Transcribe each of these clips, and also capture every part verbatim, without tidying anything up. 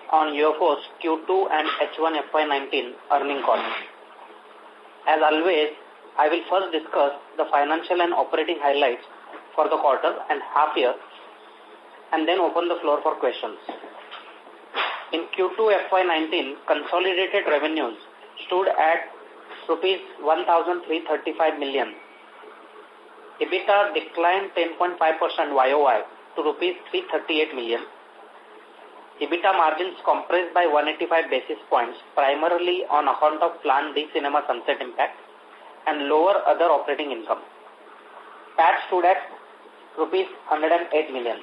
on U F O's Q two and H one F Y nineteen earning call. As always, I will first discuss the financial and operating highlights for the quarter and half year and then open the floor for questions. In Q two F Y nineteen, consolidated revenues stood at rupees one thousand three hundred thirty-five million. EBITDA declined ten point five percent Y O Y to rupees three hundred thirty-eight million. EBITDA margins compressed by one hundred eighty-five basis points, primarily on account of planned D Cinema sunset impact and lower other operating income. P A T stood at rupees one hundred eight million.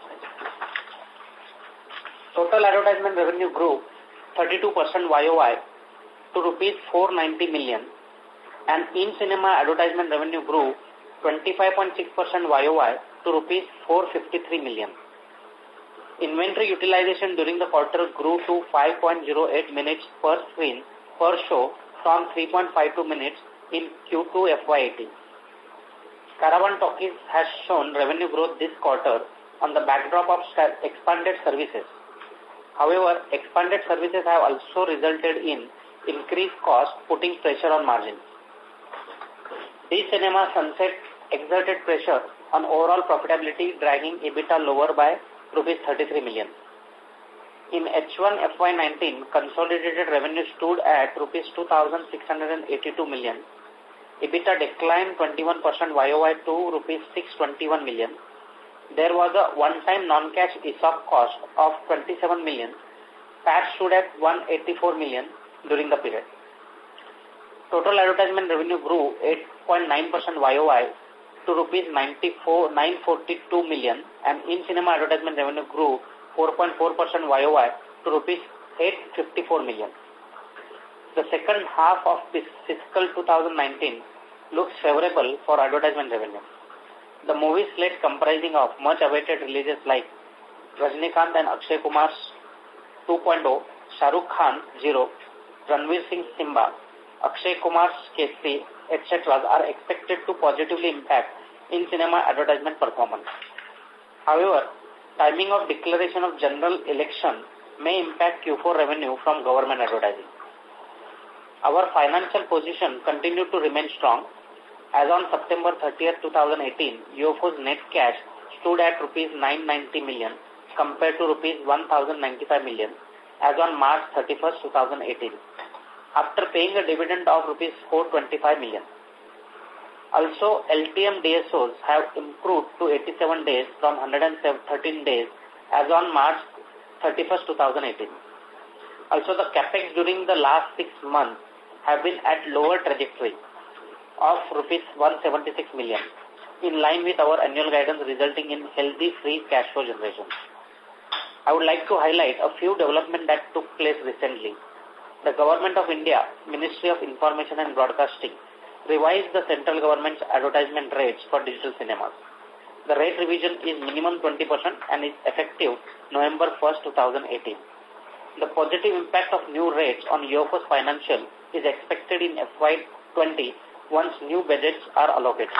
Total advertisement revenue grew thirty-two percent Y O Y to rupees four hundred ninety million, and in-cinema advertisement revenue grew twenty-five point six percent Y O Y to rupees four hundred fifty-three million. Inventory utilization during the quarter grew to five point zero eight minutes per screen per show from three point five two minutes in Q two F Y eighteen. Caravan Talkies has shown revenue growth this quarter on the backdrop of expanded services. However, expanded services have also resulted in increased cost, putting pressure on margins. D Cinema sunset exerted pressure on overall profitability, dragging EBITDA lower by rupees thirty-three million. In H one F Y nineteen, consolidated revenue stood at rupees two thousand six hundred eighty-two million. EBITDA declined twenty-one percent Y O Y to rupees six hundred twenty-one million. There was a one-time non-cash E S O P cost of twenty-seven million. P A T stood at one hundred eighty-four million during the period. Total advertisement revenue grew eight point nine percent Y O Y to rupees nine hundred forty-two million, and in-cinema advertisement revenue grew four point four percent Y O Y to rupees eight hundred fifty-four million. The second half of this fiscal two thousand nineteen looks favorable for advertisement revenue. The movie slate comprising of much-awaited releases like Rajinikanth and Akshay Kumar's two point oh, Shah Rukh Khan Zero, Ranveer Singh Simba, Akshay Kumar's Kesari, et cetera are expected to positively impact in-cinema advertisement performance. However, timing of declaration of general election may impact Q four revenue from government advertising. Our financial position continued to remain strong. As on September thirtieth, twenty eighteen, U F O's net cash stood at rupees nine hundred ninety million compared to rupees one thousand ninety-five million as on March thirty-first, twenty eighteen, after paying a dividend of rupees four hundred twenty-five million. Also, L T M D S Os have improved to eighty-seven days from one hundred thirteen days as on March thirty-first, twenty eighteen. Also, the capex during the last six months have been at lower trajectory of rupees one hundred seventy-six million, in line with our annual guidance, resulting in healthy free cash flow generation. I would like to highlight a few developments that took place recently. The Government of India, Ministry of Information and Broadcasting, revised the central government's advertisement rates for digital cinemas. The rate revision is minimum twenty percent and is effective November first, twenty eighteen. The positive impact of new rates on U F O's financial is expected in F Y twenty once new budgets are allocated.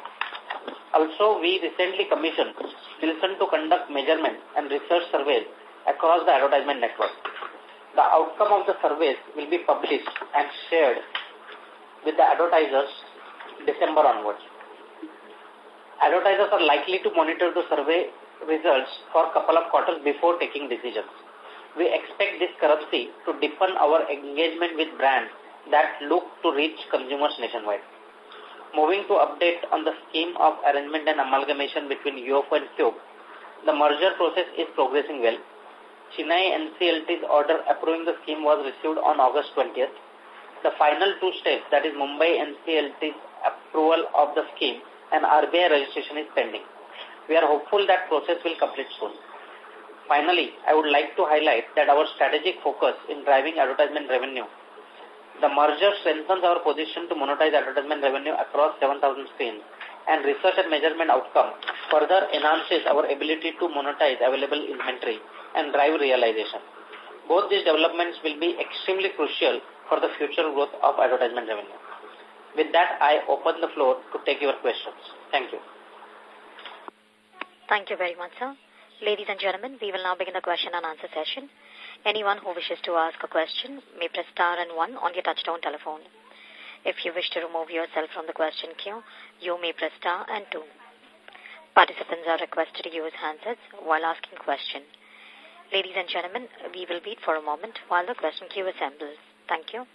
Also, we recently commissioned Nielsen to conduct measurement and research surveys across the advertisement network. The outcome of the surveys will be published and shared with the advertisers December onwards. Advertisers are likely to monitor the survey results for a couple of quarters before taking decisions. We expect this currency to deepen our engagement with brands that look to reach consumers nationwide. Moving to update on the scheme of arrangement and amalgamation between U F O and Cube, the merger process is progressing well. Chennai N C L T's order approving the scheme was received on August twentieth. The final two steps, that is Mumbai N C L T's approval of the scheme and R B I registration, is pending. We are hopeful that process will complete soon. Finally, I would like to highlight that our strategic focus in driving advertisement revenue. The merger strengthens our position to monetize advertisement revenue across seven thousand screens, and research and measurement outcome further enhances our ability to monetize available inventory and drive realization. Both these developments will be extremely crucial for the future growth of advertisement revenue. With that, I open the floor to take your questions. Thank you. Thank you very much, sir. Ladies and gentlemen, we will now begin the question and answer session. Anyone who wishes to ask a question may press star and one on your touchtone telephone. If you wish to remove yourself from the question queue, you may press star and two. Participants are requested to use handsets while asking question. Ladies and gentlemen, we will wait for a moment while the question queue assembles. Thank you.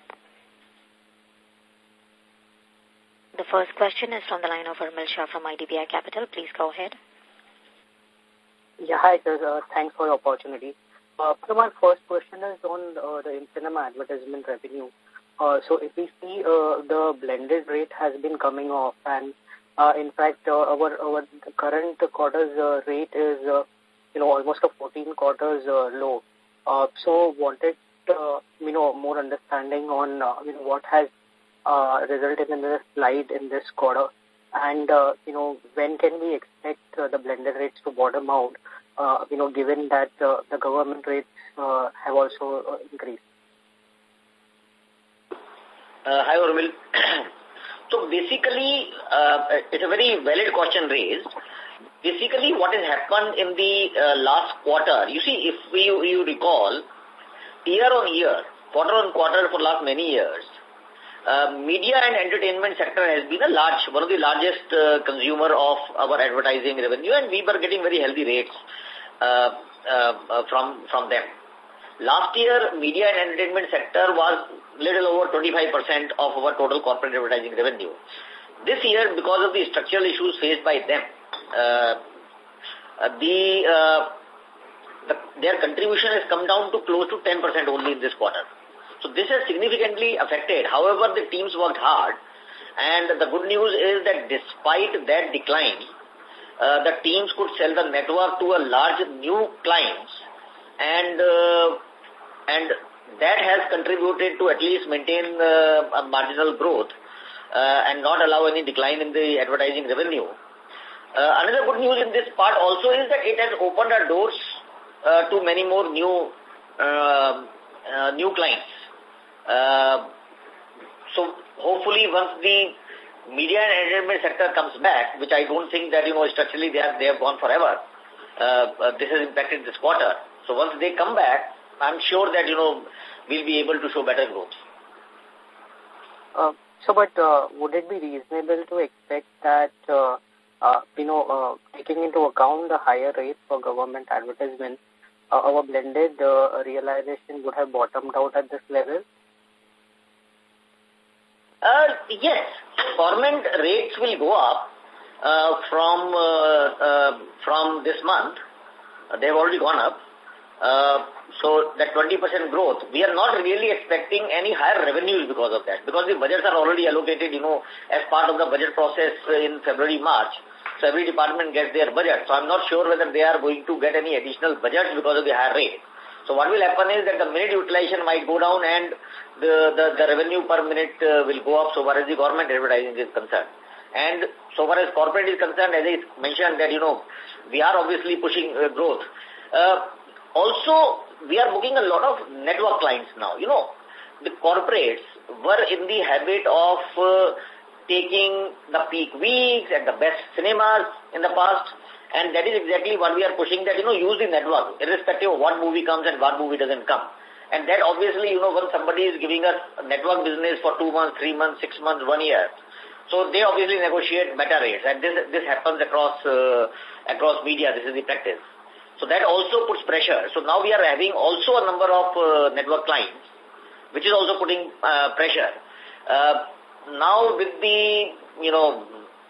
The first question is from the line of Urmil Shah from I D B I Capital. Please go ahead. Yeah, hi, sir. Uh, thanks for the opportunity. Uh, so my first question is on uh, the in-cinema advertisement revenue. Uh, so if we see uh, the blended rate has been coming off, and uh, in fact uh, our our current quarter's uh, rate is uh, you know almost a fourteen quarters uh, low. Uh, so wanted uh, you know more understanding on uh, you know what has uh, resulted in the slide in this quarter, and uh, you know when can we expect uh, the blended rates to bottom out? Uh, you know given that uh, the government rates uh, have also uh, increased. Uh, hi, Urmil. So basically, uh, it's a very valid question raised. Basically, what has happened in the uh, last quarter, you see, if we, you recall, year on year, quarter on quarter for last many years, uh, media and entertainment sector has been a large, one of the largest uh, consumer of our advertising revenue, and we were getting very healthy rates uh, uh, uh, from, from them. Last year, media and entertainment sector was little over twenty-five percent of our total corporate advertising revenue. This year, because of the structural issues faced by them, uh, the, uh, the their contribution has come down to close to ten percent only in this quarter. So this has significantly affected. However, the teams worked hard, and the good news is that despite that decline, uh, the teams could sell the network to a large new clients, and uh, and that has contributed to at least maintain uh, a marginal growth uh, and not allow any decline in the advertising revenue. Uh, another good news in this part also is that it has opened our doors uh, to many more new uh, uh, new clients. Uh, so hopefully once the media and entertainment sector comes back, which I don't think that, you know, structurally they have, they have gone forever, uh, uh, this has impacted this quarter. So once they come back, I'm sure that, you know, we'll be able to show better growth. Uh, so, but uh, would it be reasonable to expect that, uh, uh, you know, uh, taking into account the higher rates for government advertisement, uh, our blended uh, realization would have bottomed out at this level? Uh, yes, government rates will go up uh, from uh, uh, from this month. Uh, they've already gone up. Uh, so that twenty percent growth, we are not really expecting any higher revenues because of that, because the budgets are already allocated, you know, as part of the budget process in February, March. So every department gets their budget. So I'm not sure whether they are going to get any additional budgets because of the higher rate. So what will happen is that the minute utilization might go down and the, the, the revenue per minute uh, will go up so far as the government advertising is concerned. And so far as corporate is concerned, as I mentioned that, you know, we are obviously pushing uh, growth. Uh, Also, we are booking a lot of network clients now. You know, the corporates were in the habit of uh, taking the peak weeks and the best cinemas in the past, and that is exactly what we are pushing, that, you know, use the network, irrespective of what movie comes and what movie doesn't come. And that obviously, you know, when somebody is giving us network business for two months, three months, six months, one year, so they obviously negotiate better rates, and this, this happens across, uh, across media. This is the practice. So that also puts pressure. So now we are having also a number of uh, network clients, which is also putting uh, pressure. Uh, now with the, you know,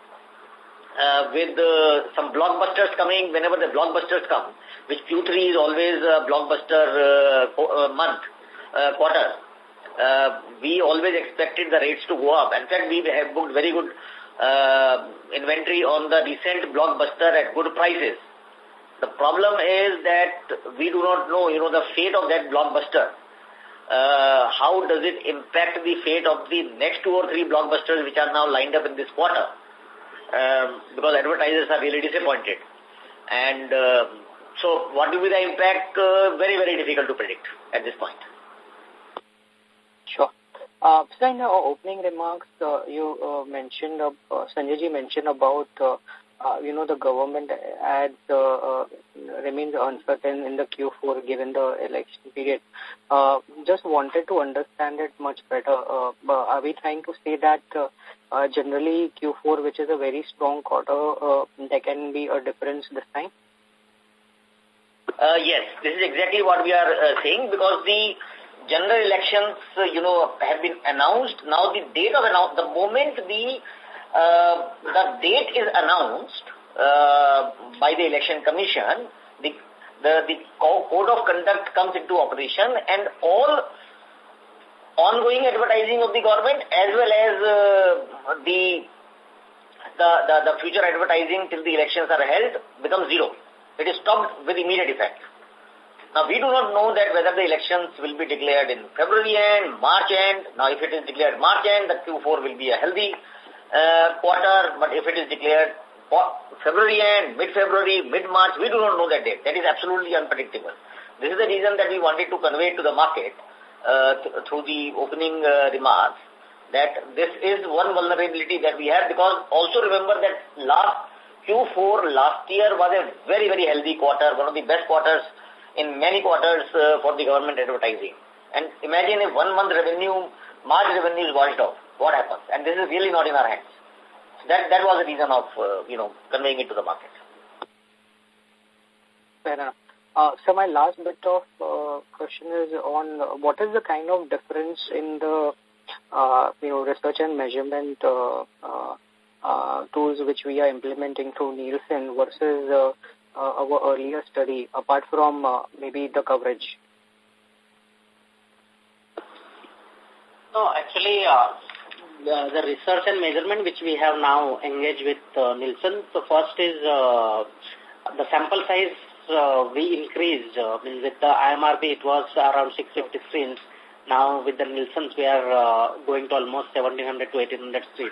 uh, with uh, some blockbusters coming, whenever the blockbusters come, which Q three is always a blockbuster uh, uh, month, uh, quarter, uh, we always expected the rates to go up. In fact, we have booked very good uh, inventory on the recent blockbuster at good prices. The problem is that we do not know, you know, the fate of that blockbuster. Uh, how does it impact the fate of the next two or three blockbusters which are now lined up in this quarter? Um, because advertisers are really disappointed. And uh, so what will be the impact? Uh, very, very difficult to predict at this point. Sure. Uh, so in our opening remarks, uh, you uh, mentioned, uh, Sanjay ji mentioned about uh, uh, you know, the government ads uh, uh, remains uncertain in the Q four given the election period. Uh, just wanted to understand it much better. Uh, are we trying to say that uh, uh, generally Q four, which is a very strong quarter, uh, there can be a difference this time? Uh, yes, this is exactly what we are uh, saying, because the general elections, uh, you know, have been announced. Now the date of announce, the moment the uh, the date is announced uh, by the election commission, the the the code of conduct comes into operation, and all ongoing advertising of the government as well as uh, the, the the the future advertising till the elections are held becomes zero. It is stopped with immediate effect. Now, we do not know that whether the elections will be declared in February end, March end. Now, if it is declared March end, the Q four will be a healthy uh, quarter. But if it is declared February end, mid-February, mid-March, we do not know that date. That is absolutely unpredictable. This is the reason that we wanted to convey to the market uh, th through the opening uh, remarks that this is one vulnerability that we have, because also remember that last Q four last year was a very, very healthy quarter, one of the best quarters in many quarters uh, for the government advertising. And imagine if one month revenue, March revenue is washed off, what happens? And this is really not in our hands. So that, that was the reason of, uh, you know, conveying it to the market. Fair enough. Uh, so my last bit of uh, question is on uh, what is the kind of difference in the, uh, you know, research and measurement uh, uh, uh, tools which we are implementing through Nielsen versus uh, uh, our earlier study, apart from uh, maybe the coverage? No, actually, uh, the, the research and measurement which we have now engaged with uh, Nielsen, so first is uh, the sample size uh, we increased. Uh, I mean, with the I M R B, it was around six hundred fifty screens. Now, with the Nielsen's, we are uh, going to almost seventeen hundred to eighteen hundred screens.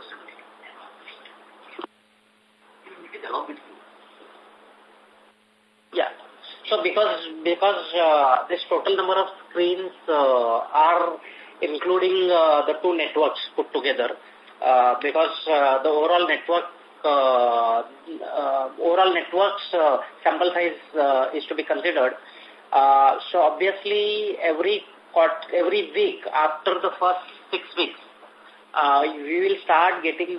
Yeah. So because because uh, this total number of screens uh, are including uh, the two networks put together, uh, because uh, the overall network uh, uh, overall networks uh, sample size uh, is to be considered. Uh, so obviously every every week after the first six weeks, uh, we will start getting the,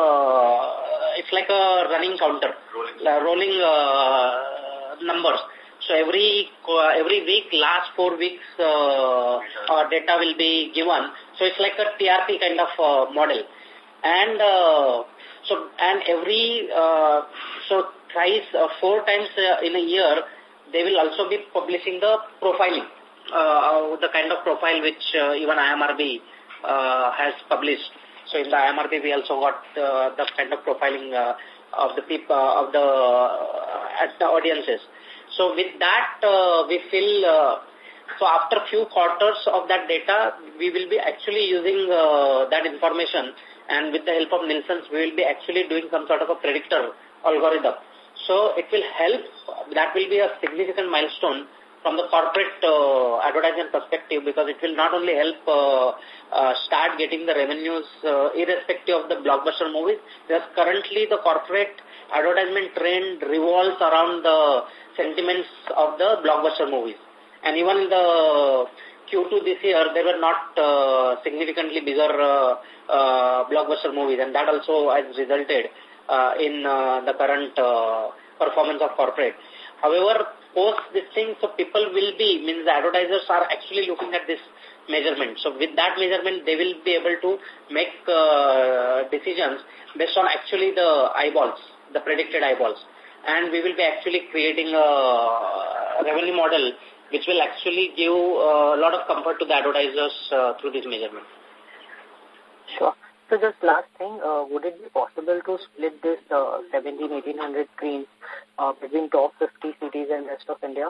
uh, it's like a running counter, rolling, uh, rolling uh, numbers. So every uh, every week, last four weeks, uh, uh, data will be given. So it's like a T R P kind of uh, model. And uh, so, and every, uh, so thrice, uh, four times uh, in a year, they will also be publishing the profiling, uh, the kind of profile which uh, even I M R B uh, has published. So in the I M R B, we also got uh, the kind of profiling uh, of the people, uh, of the, uh, at the audiences. So with that, uh, we feel, uh, so after few quarters of that data, we will be actually using uh, that information, and with the help of Nielsen's, we will be actually doing some sort of a predictor algorithm. So it will help, that will be a significant milestone from the corporate uh, advertising perspective, because it will not only help uh, uh, start getting the revenues uh, irrespective of the blockbuster movies, because currently the corporate advertisement trend revolves around the sentiments of the blockbuster movies. And even in the Q two this year, there were not uh, significantly bigger uh, uh, blockbuster movies, and that also has resulted uh, in uh, the current uh, performance of corporate. However, post this thing, so people will be, means the advertisers are actually looking at this measurement. So with that measurement, they will be able to make uh, decisions based on actually the eyeballs, the predicted eyeballs. And we will be actually creating a revenue model which will actually give a lot of comfort to the advertisers uh, through this measurement. Sure. So just last thing, uh, would it be possible to split this uh, seventeen, eighteen hundred screens uh, between top fifty cities and rest of India?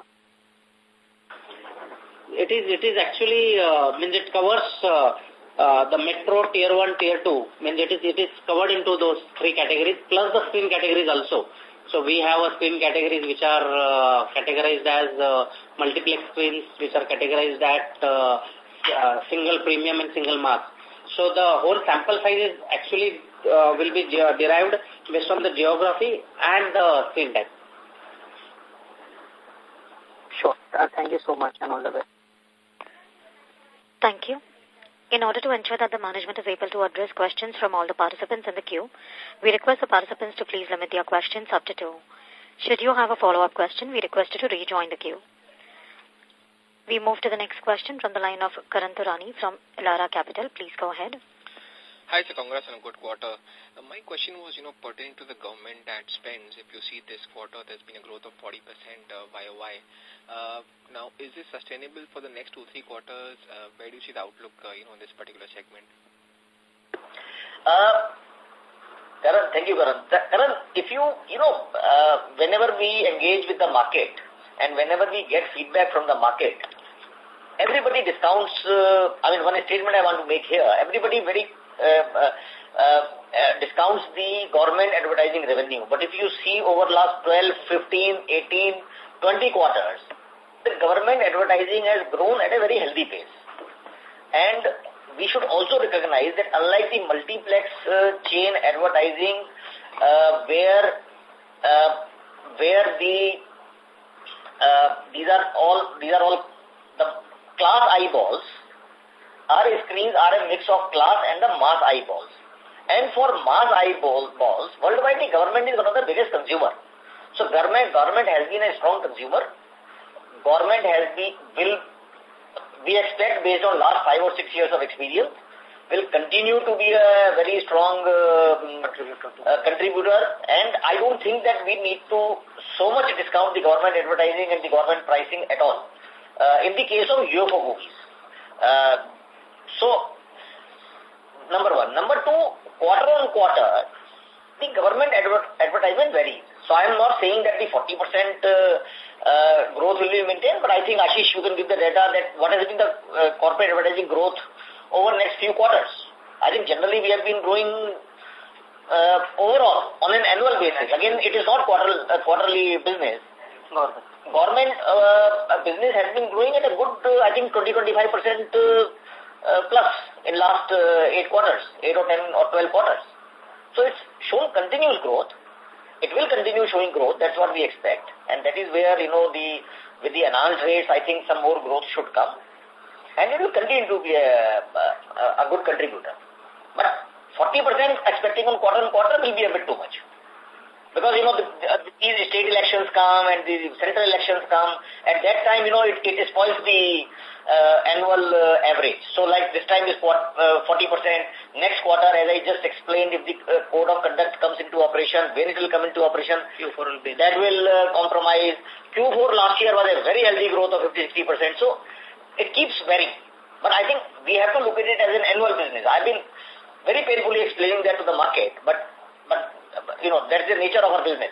It is, it is actually, uh, means it covers uh, uh, the metro, tier one, tier two, means it is, it is covered into those three categories, plus the screen categories also. So we have a screen categories which are uh, categorized as uh, multiplex screens, which are categorized at uh, uh, single premium and single mass. So the whole sample size is actually uh, will be derived based on the geography and the screen time. Sure. Uh, thank you so much and all the best. Thank you. In order to ensure that the management is able to address questions from all the participants in the queue, we request the participants to please limit their questions up to two. Should you have a follow-up question, we request you to rejoin the queue. We move to the next question from the line of Karan Turani from Elara Capital. Please go ahead. Hi, sir. Congrats on a good quarter. Uh, my question was, you know, pertaining to the government ad spends. If you see this quarter, there's been a growth of forty percent uh, Y O Y. Uh, now, is this sustainable for the next two, three quarters? Uh, where do you see the outlook, uh, you know, in this particular segment? Uh, Karan, thank you, Karan. Karan, if you, you know, uh, whenever we engage with the market and whenever we get feedback from the market, everybody discounts, uh, I mean, one statement I want to make here, everybody very uh, uh, uh, discounts the government advertising revenue. But if you see over last twelve, fifteen, eighteen, twenty quarters, the government advertising has grown at a very healthy pace. And we should also recognize that unlike the multiplex uh, chain advertising, uh, where uh, where the uh, these are all these are all the class eyeballs, our screens are a mix of class and the mass eyeballs. And for mass eyeballs, balls, worldwide the government is one of the biggest consumer. So government government has been a strong consumer. Government has been will. We expect, based on last five or six years of experience, will continue to be a very strong uh, uh, contributor. And I don't think that we need to so much discount the government advertising and the government pricing at all. Uh, in the case of U F O movies. Uh, so, number one. Number two, quarter on quarter, the government adver advertisement varies. So I am not saying that the forty percent uh, uh, growth will be maintained, but I think Ashish, you can give the data that what has been the uh, corporate advertising growth over next few quarters. I think generally we have been growing uh, overall on an annual basis. Again, it is not quarter, uh, quarterly business. Government, Government uh, business has been growing at a good, uh, I think, twenty to twenty-five percent uh, uh, plus in last uh, eight quarters, eight or ten or twelve quarters. So it's shown continuous growth. It will continue showing growth. That's what we expect. And that is where, you know, the with the enhanced rates, I think some more growth should come. And it will continue to be a, a, a good contributor. But forty percent expecting on quarter on quarter will be a bit too much. Because, you know, the, the, these state elections come and the central elections come. At that time, you know, it, it spoils the uh, annual uh, average. So, like this time is uh, forty percent. Next quarter, as I just explained, if the uh, code of conduct comes into operation, when it will come into operation, Q four will be. That will uh, compromise. Q four last year was a very healthy growth of fifty to sixty percent. So, it keeps varying. But I think we have to look at it as an annual business. I've been very painfully explaining that to the market, but, but you know, that's the nature of our business.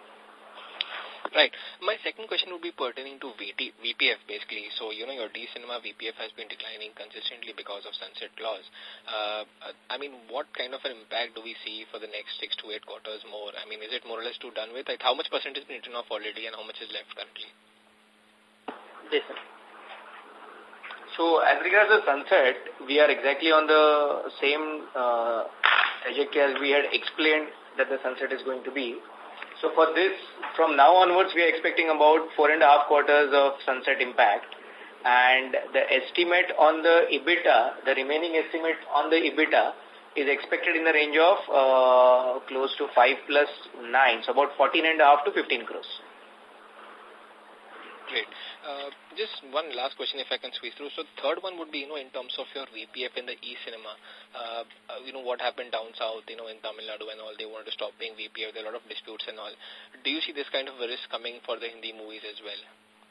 Right. My second question would be pertaining to V T, V P F basically. So, you know, your D-Cinema V P F has been declining consistently because of sunset clause. Uh, I mean, what kind of an impact do we see for the next six to eight quarters more? I mean, is it more or less to done with? Like, how much percent has been written off already and how much is left currently? Yes, sir. So, as regards the sunset, we are exactly on the same uh, trajectory as we had explained that the sunset is going to be. So for this, from now onwards, we are expecting about four and a half quarters of sunset impact. And the estimate on the EBITDA, the remaining estimate on the EBITDA is expected in the range of uh, close to five plus nine, so about fourteen and a half to fifteen crores. Great. Uh, just one last question if I can squeeze through. So third one would be, you know, in terms of your V P F in the e-cinema, uh, uh, you know, what happened down south, you know, in Tamil Nadu and all, they wanted to stop paying V P F. There are a lot of disputes and all. Do you see this kind of a risk coming for the Hindi movies as well?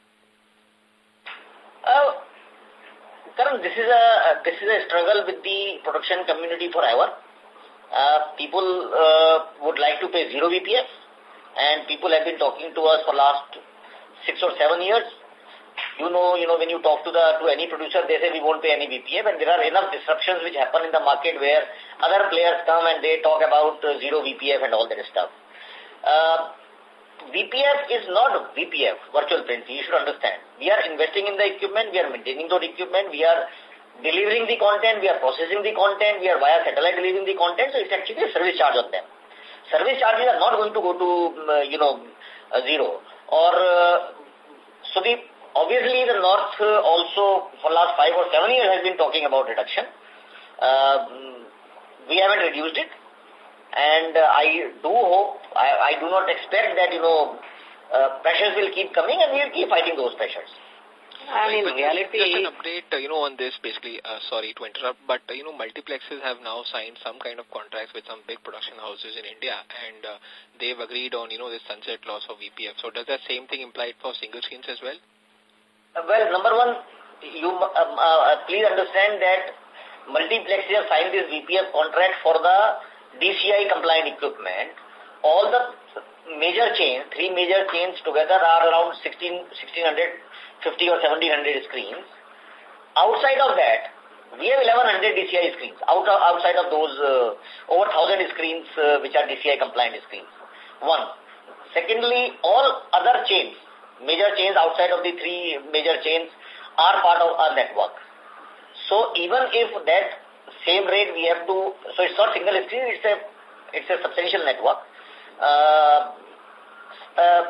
Uh, Karan, this is a, this is a struggle with the production community forever. Uh, people uh, would like to pay zero V P F, and people have been talking to us for last six or seven years. You know, you know, when you talk to the to any producer, they say we won't pay any V P F, and there are enough disruptions which happen in the market where other players come and they talk about uh, zero V P F and all that stuff. Uh, V P F is not V P F, virtual printing. You should understand. We are investing in the equipment, we are maintaining the equipment, we are delivering the content, we are processing the content, we are via satellite delivering the content, so it's actually a service charge on them. service charges are not going to go to, uh, you know, uh, zero. Or, uh, so the, obviously the North uh, also for last five or seven years has been talking about reduction. Uh, we haven't reduced it. And uh, I do hope, I, I do not expect that, you know, uh, pressures will keep coming and we will keep fighting those pressures. And in reality, just an update, uh, you know, on this basically, uh, sorry to interrupt, but, uh, you know, multiplexes have now signed some kind of contracts with some big production houses in India and uh, they've agreed on, you know, this sunset clause for V P F. So does that same thing imply for single screens as well? Uh, well, number one, you um, uh, please understand that multiplexes have signed this V P F contract for the D C I compliant equipment. All the major chains, three major chains together are around sixteen, sixteen fifty or seventeen hundred screens. Outside of that, we have eleven hundred D C I screens. Out of, outside of those, uh, over one thousand screens uh, which are D C I compliant screens. One. Secondly, all other chains, major chains outside of the three major chains are part of our network. So even if that same rate we have to, so it's not single screen, it's a, it's a substantial network. Uh, uh,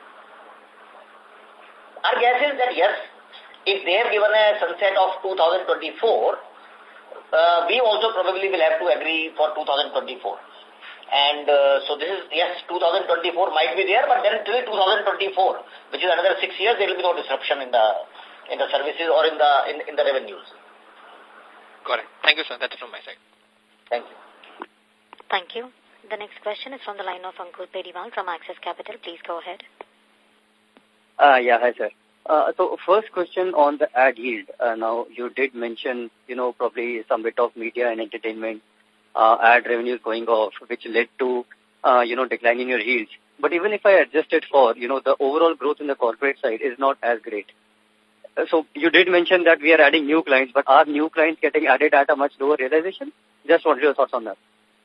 our guess is that yes, if they have given a sunset of two thousand twenty-four, uh, we also probably will have to agree for two thousand twenty-four. And uh, so this is, yes, two thousand twenty-four might be there, but then till two thousand twenty-four, which is another six years, there will be no disruption in the in the services or in the in, in the revenues. Got it. Thank you, sir. That's it from my side. Thank you. Thank you. The next question is from the line of Ankur Periwal from Axis Capital. Please go ahead. Uh, yeah, hi, sir. Uh, so first question on the ad yield. Uh, now, you did mention, you know, probably some bit of media and entertainment uh, ad revenues going off, which led to, uh, you know, decline in your yields. But even if I adjust it for, you know, the overall growth in the corporate side is not as great. Uh, so you did mention that we are adding new clients, but are new clients getting added at a much lower realization? Just wanted your thoughts on that.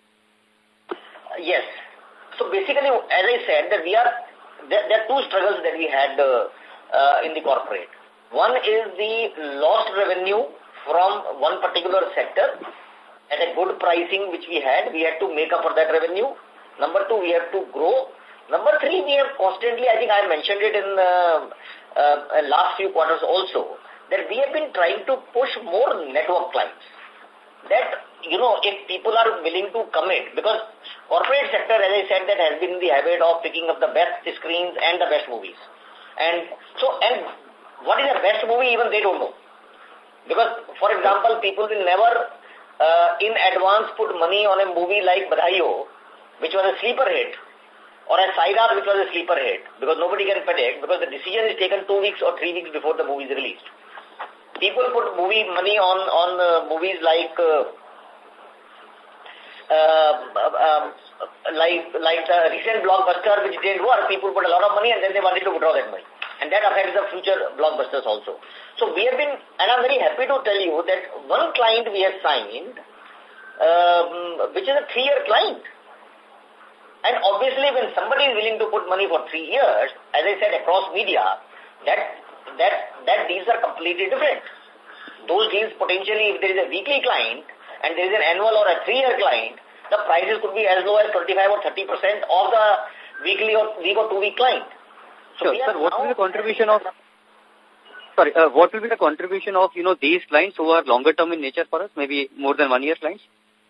Yes. So basically, as I said, that we are, there, there are two struggles that we had uh, uh, in the corporate. One is the lost revenue from one particular sector at a good pricing which we had. We had to make up for that revenue. Number two, we have to grow. Number three, we have constantly, I think I mentioned it in uh, uh, last few quarters also, that we have been trying to push more network clients. That, you know, if people are willing to commit, because corporate sector, as I said, that has been in the habit of picking up the best screens and the best movies. And so, and what is the best movie, even they don't know. Because, for example, people will never uh, in advance put money on a movie like Badhaiyo, which was a sleeper hit, or a Saidar, which was a sleeper hit, because nobody can predict, because the decision is taken two weeks or three weeks before the movie is released. People put movie money on on uh, movies like uh, uh, um, like like the recent blockbuster which didn't work. People put a lot of money and then they wanted to withdraw that money, and that affects the future blockbusters also. So we have been, and I'm very happy to tell you that one client we have signed, um, which is a three-year client. And obviously, when somebody is willing to put money for three years, as I said, across media, that that that deals are completely different. Those deals potentially, if there is a weekly client and there is an annual or a three-year client, the prices could be as low as twenty-five or thirty percent of the weekly or week or two-week client. So sure, sir, what will be the contribution of, sorry, uh, what will be the contribution of, you know, these clients who are longer term in nature for us, maybe more than one year clients?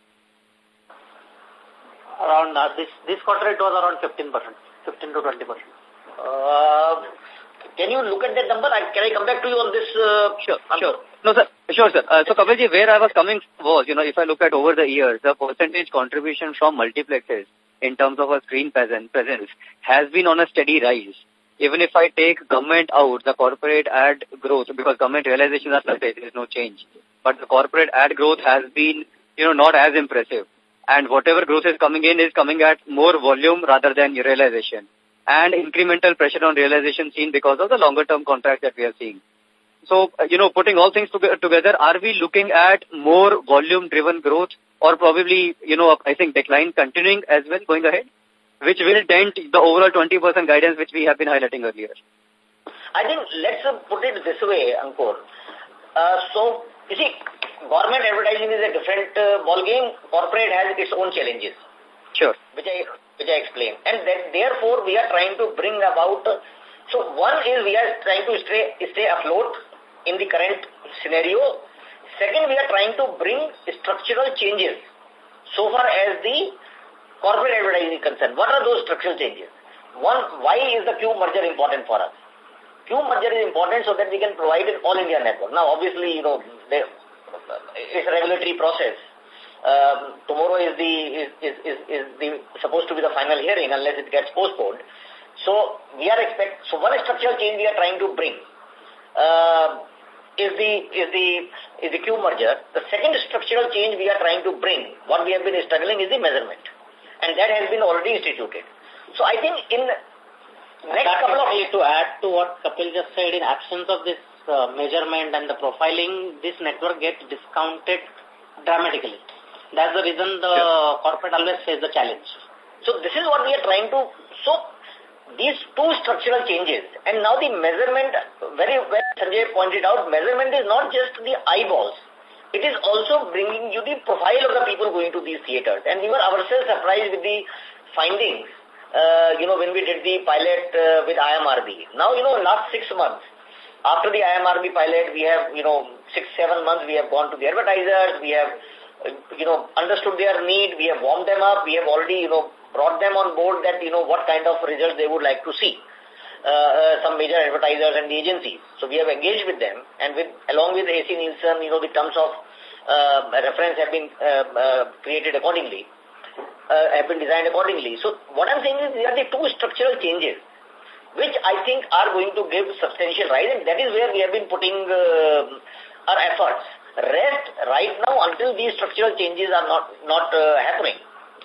Around uh, this, this quarter it was around fifteen percent, fifteen to twenty percent. Uh, Can you look at that number? I, can I come back to you on this? Uh, sure, sure. No, sir. Sure, sir. Uh, so, Kapilji, where I was coming was, you know, if I look at over the years, the percentage contribution from multiplexes in terms of a screen presence, presence has been on a steady rise. Even if I take government out, the corporate ad growth, because government realizations are such, there is no change. But the corporate ad growth has been, you know, not as impressive. And whatever growth is coming in is coming at more volume rather than realization. And incremental pressure on realization seen because of the longer-term contracts that we are seeing. So, you know, putting all things to together, are we looking at more volume-driven growth or probably, you know, I think decline continuing as well going ahead, which will dent the overall twenty percent guidance which we have been highlighting earlier? I think let's uh, put it this way, Ankur. Uh, so, you see, government advertising is a different uh, ball game. Corporate has its own challenges. Sure. Which I which I explained. And then, therefore, we are trying to bring about, so one is we are trying to stay, stay afloat in the current scenario. Second, we are trying to bring structural changes so far as the corporate advertising is concerned. What are those structural changes? One, why is the Cube merger important for us? Cube merger is important so that we can provide an all-India network. Now, obviously, you know, they, it's a regulatory process. Um, tomorrow is the is, is, is, is the supposed to be the final hearing unless it gets postponed. So we are expect so one structural change we are trying to bring uh, is the is the is the Cube merger. The second structural change we are trying to bring, what we have been struggling, is the measurement, and that has been already instituted. So I think in next that couple of to add to what Kapil just said, in absence of this uh, measurement and the profiling, this network gets discounted dramatically. That's the reason the yeah. corporate always face the challenge. So this is what we are trying to, so these two structural changes, and now the measurement, very well Sanjay pointed out, measurement is not just the eyeballs. It is also bringing you the profile of the people going to these theaters. And we were ourselves surprised with the findings, uh, you know, when we did the pilot uh, with I M R B. Now, you know, last six months, after the I M R B pilot, we have, you know, six, seven months, we have gone to the advertisers, we have, you know, understood their need, we have warmed them up, we have already, you know, brought them on board that, you know, what kind of results they would like to see. Uh, uh, some major advertisers and the agencies. So we have engaged with them, and with along with A C Nielsen, you know, the terms of uh, reference have been uh, uh, created accordingly, uh, have been designed accordingly. So what I'm saying is these are the two structural changes, which I think are going to give substantial rise, and that is where we have been putting uh, our efforts. Rest right now until these structural changes are not, not uh, happening.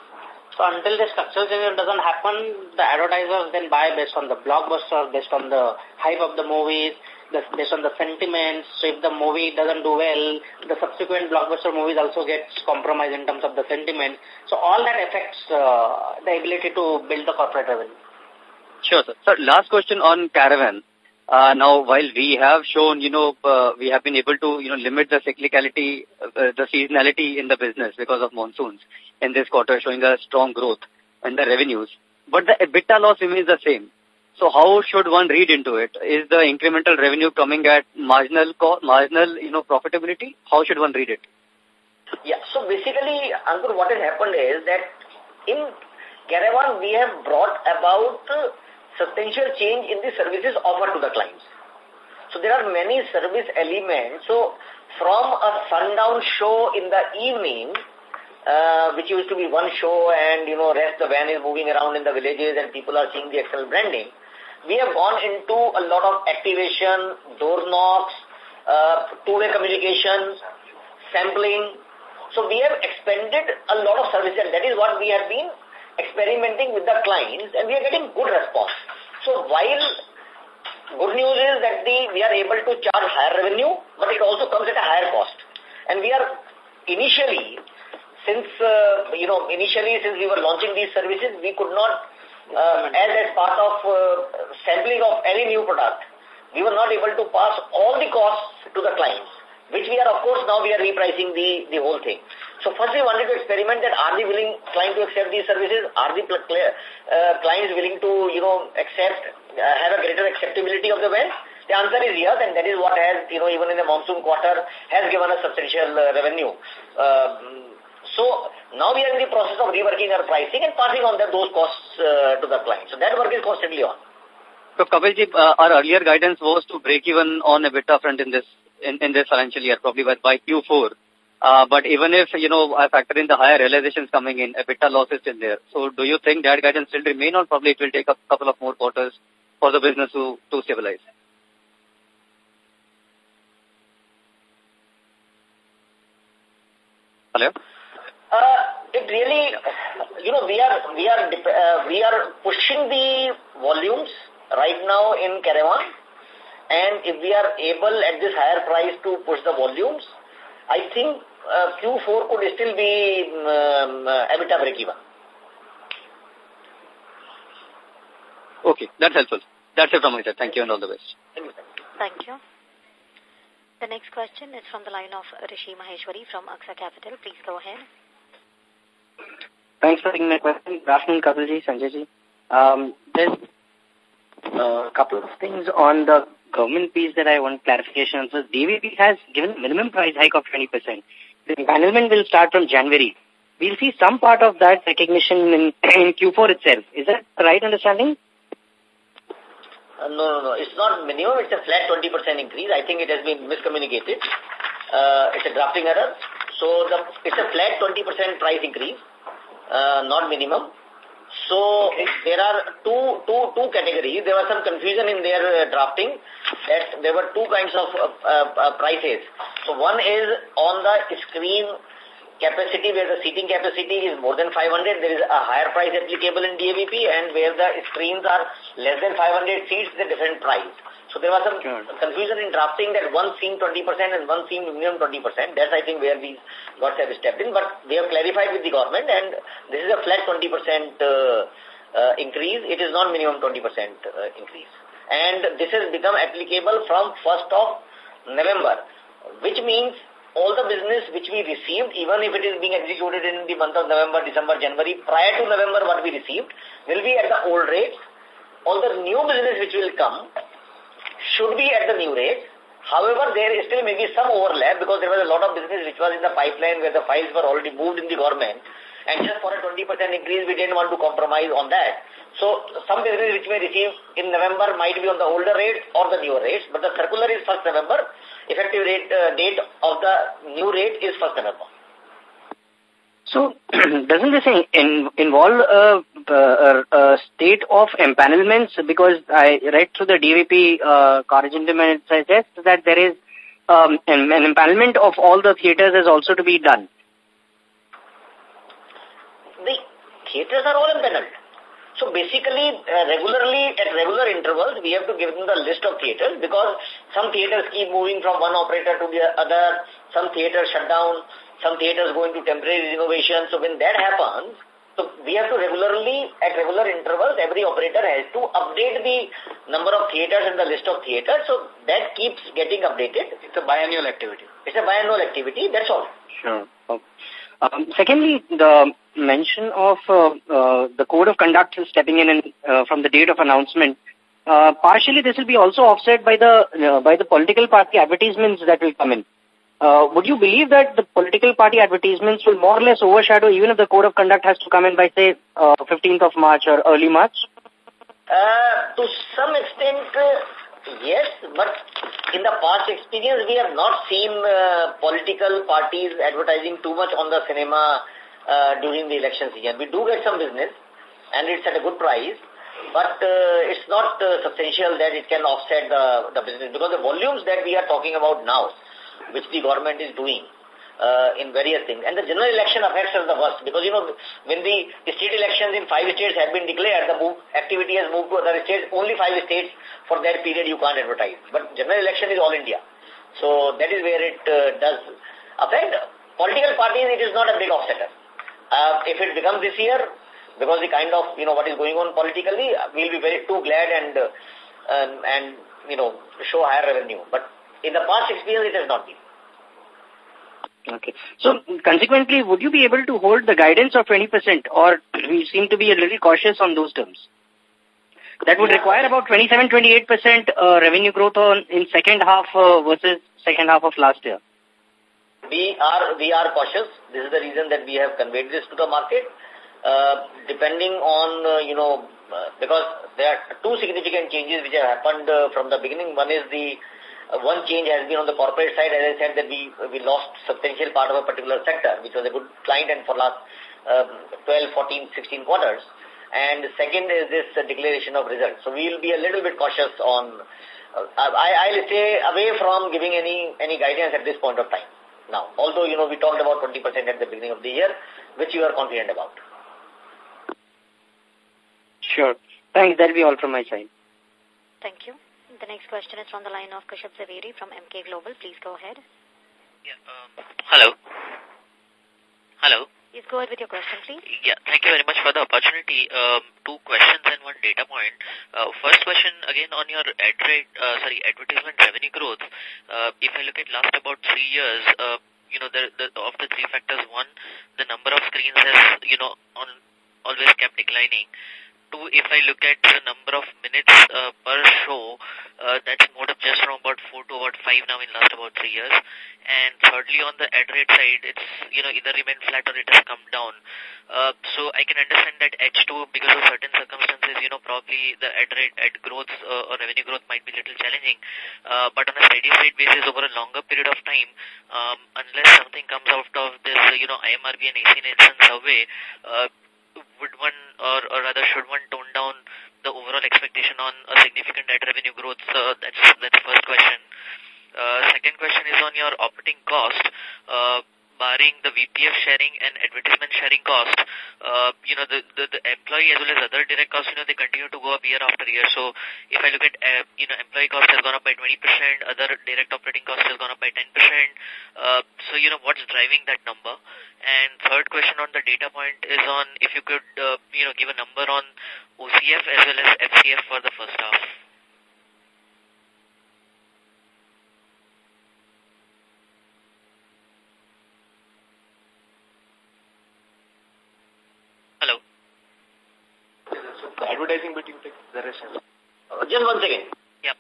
So until the structural change doesn't happen, the advertisers then buy based on the blockbuster, based on the hype of the movies, based on the sentiments. So if the movie doesn't do well, the subsequent blockbuster movies also gets compromised in terms of the sentiment. So all that affects uh, the ability to build the corporate revenue. Sure, sir. Sir, last question on Caravan. Uh, now, while we have shown, you know, uh, we have been able to, you know, limit the cyclicality, uh, the seasonality in the business because of monsoons in this quarter, showing a strong growth in the revenues. But the EBITDA loss remains the same. So how should one read into it? Is the incremental revenue coming at marginal, co marginal, you know, profitability? How should one read it? Yeah, so basically, Ankur, what has happened is that in Caravan, we have brought about uh, substantial change in the services offered to the clients. So there are many service elements. So from a sundown show in the evening, uh, which used to be one show and, you know, rest the van is moving around in the villages and people are seeing the external branding, we have gone into a lot of activation, door knocks, uh, two-way communication, sampling. So we have expanded a lot of services, and that is what we have been experimenting with the clients, and we are getting good response. So while good news is that the we are able to charge higher revenue, but it also comes at a higher cost. And we are initially, since, uh, you know, initially since we were launching these services, we could not, uh, as as part of uh, sampling of any new product, we were not able to pass all the costs to the clients, which we are, of course, now we are repricing the, the whole thing. So first we wanted to experiment that are the willing client to accept these services? Are the uh, clients willing to, you know, accept, uh, have a greater acceptability of the van? The answer is yes, and that is what has, you know, even in the monsoon quarter, has given us substantial uh, revenue. Uh, so now we are in the process of reworking our pricing and passing on the, those costs uh, to the client. So that work is constantly on. So Kapilji, uh, our earlier guidance was to break even on EBITDA front in this in, in this financial year, probably by, by Q four. Uh, but even if, you know, I factor in the higher realizations coming in, EBITDA loss is still there. So do you think that guidance still remain, or probably it will take a couple of more quarters for the business to, to stabilize? Hello? Uh, it really, you know, we are, we are, uh, we are pushing the volumes right now in Caravan. And if we are able at this higher price to push the volumes, I think uh, Q four could still be um, uh, EBITDA break-even. Okay, that's helpful. That's it from my side. Thank you and all the best. Thank you. Thank you. The next question is from the line of Rishi Maheshwari from Aksa Capital. Please go ahead. Thanks for taking my question. Good afternoon, Kapilji, Sanjayji. Um, there's a couple of things on the government piece that I want clarification on. So D V P has given a minimum price hike of twenty percent. The empanelment will start from January. We'll see some part of that recognition in, in Q four itself. Is that the right understanding? Uh, no, no, no. It's not minimum. It's a flat twenty percent increase. I think it has been miscommunicated. Uh, it's a drafting error. So the, it's a flat twenty percent price increase, uh, not minimum. So okay. There are two, two, two categories. There was some confusion in their uh, drafting that there were two kinds of uh, uh, prices. So one is on the screen capacity, where the seating capacity is more than five hundred, there is a higher price applicable in D A V P, and where the screens are less than five hundred seats, the different price. So there was some sure. confusion in drafting that one seemed twenty percent and one seemed minimum twenty percent. That's, I think, where these got have stepped in. But we have clarified with the government, and this is a flat twenty percent uh, uh, increase. It is not minimum twenty percent uh, increase. And this has become applicable from first of November, which means all the business which we received, even if it is being executed in the month of November, December, January, prior to November what we received, will be at the old rates. All the new business which will come should be at the new rates. However, there is still maybe some overlap because there was a lot of business which was in the pipeline where the files were already moved in the government. And just for a twenty percent increase, we didn't want to compromise on that. So, some business which we receive in November might be on the older rates or the newer rates, but the circular is first November. Effective rate, uh, date of the new rate is first November. So, doesn't this in, involve a, a, a state of empanelments? Because I read through the D V P uh, corrigendum and it suggests that there is um, an, an empanelment of all the theatres is also to be done. The theatres are all empaneled. So basically, uh, regularly, at regular intervals, we have to give them the list of theatres because some theatres keep moving from one operator to the other, some theatres shut down, some theatres go into temporary renovation. So when that happens, so we have to regularly, at regular intervals, every operator has to update the number of theatres and the list of theatres. So that keeps getting updated. It's a biannual activity. It's a biannual activity, that's all. Sure. Okay. Um, secondly, the mention of uh, uh, the code of conduct stepping in and, uh, from the date of announcement, uh, partially this will be also offset by the uh, by the political party advertisements that will come in. Uh, would you believe that the political party advertisements will more or less overshadow even if the code of conduct has to come in by, say, uh, fifteenth of March or early March? Uh, to some extent, uh, yes, but in the past experience, we have not seen uh, political parties advertising too much on the cinema uh, during the election season. We do get some business, and it's at a good price, but uh, it's not uh, substantial that it can offset the, the business, because the volumes that we are talking about now, which the government is doing uh, in various things, and the general election affects us the worst, because, you know, when the state elections in five states have been declared, the move, activity has moved to other states, only five states. For that period, you can't advertise. But general election is all India. So that is where it uh, does affect. Political parties, it is not a big offsetter. Uh, if it becomes this year, because the kind of, you know, what is going on politically, we'll be very too glad and, uh, um, and you know, show higher revenue. But in the past experience, it has not been. Okay. So, consequently, would you be able to hold the guidance of twenty percent, or we seem to be a little cautious on those terms? That would require about twenty-seven to twenty-eight percent uh, revenue growth on in second half uh, versus second half of last year. We are we are cautious. This is the reason that we have conveyed this to the market. Uh, depending on, uh, you know, uh, because there are two significant changes which have happened uh, from the beginning. One is the, uh, one change has been on the corporate side. As I said, that we we lost substantial part of a particular sector, which was a good client, and for last um, twelve, fourteen, sixteen quarters. And second is this uh, declaration of results. So we will be a little bit cautious on, uh, I, I'll stay away from giving any, any guidance at this point of time. Now, although, you know, we talked about twenty percent at the beginning of the year, which you are confident about. Sure. Thanks. That'll be all from my side. Thank you. The next question is from the line of Kashyap Zaveri from M K Global. Please go ahead. Yeah. Um, hello. Hello. Please go ahead with your question, please. Yeah, thank you very much for the opportunity. Um, two questions and one data point. Uh, first question, again, on your ad rate, uh, sorry, advertisement revenue growth. Uh, if I look at last about three years, uh, you know, the, the, of the three factors, one, the number of screens has, you know, on always kept declining. Two, if I look at the number of minutes uh, per show, uh, that's moved up just from about four to about five now in last about three years. And thirdly, on the ad rate side, it's, you know, either remained flat or it has come down. Uh, so I can understand that H two, because of certain circumstances, you know, probably the ad rate, ad growth uh, or revenue growth might be a little challenging. Uh, but on a steady state basis over a longer period of time, um, unless something comes out of this, uh, you know, I M R B and A C Nielsen survey, uh, would one, or, or rather should one tone down the overall expectation on a significant ad revenue growth? Uh, that's, that's the first question. Uh, second question is on your operating cost. Uh, barring the V P F sharing and advertisement sharing cost, uh, you know, the, the, the employee as well as other direct costs, you know, they continue to go up year after year. So if I look at, uh, you know, employee cost has gone up by twenty percent, other direct operating cost has gone up by ten percent. Uh, so, you know, what's driving that number? And third question on the data point is on if you could, uh, you know, give a number on O C F as well as F C F for the first half. Hello. The advertising bit you take the rest. Uh, just one second. Yeah.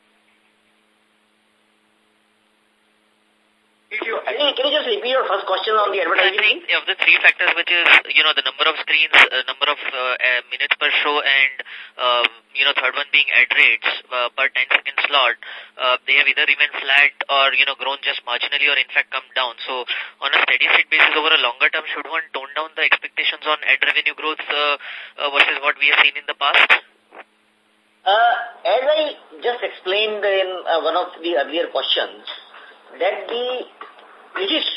Can you, can you just repeat your first question on the advertising? Of the three factors, which is, you know, the number of screens, uh, number of uh, uh, minutes per show, and, uh, you know, third one being ad rates uh, per ten second slot, uh, they have either remained flat or, you know, grown just marginally or in fact come down. So on a steady state basis over a longer term, should one tone down the expectations on ad revenue growth uh, uh, versus what we have seen in the past? Uh, as I just explained in uh, one of the earlier questions, that the, which is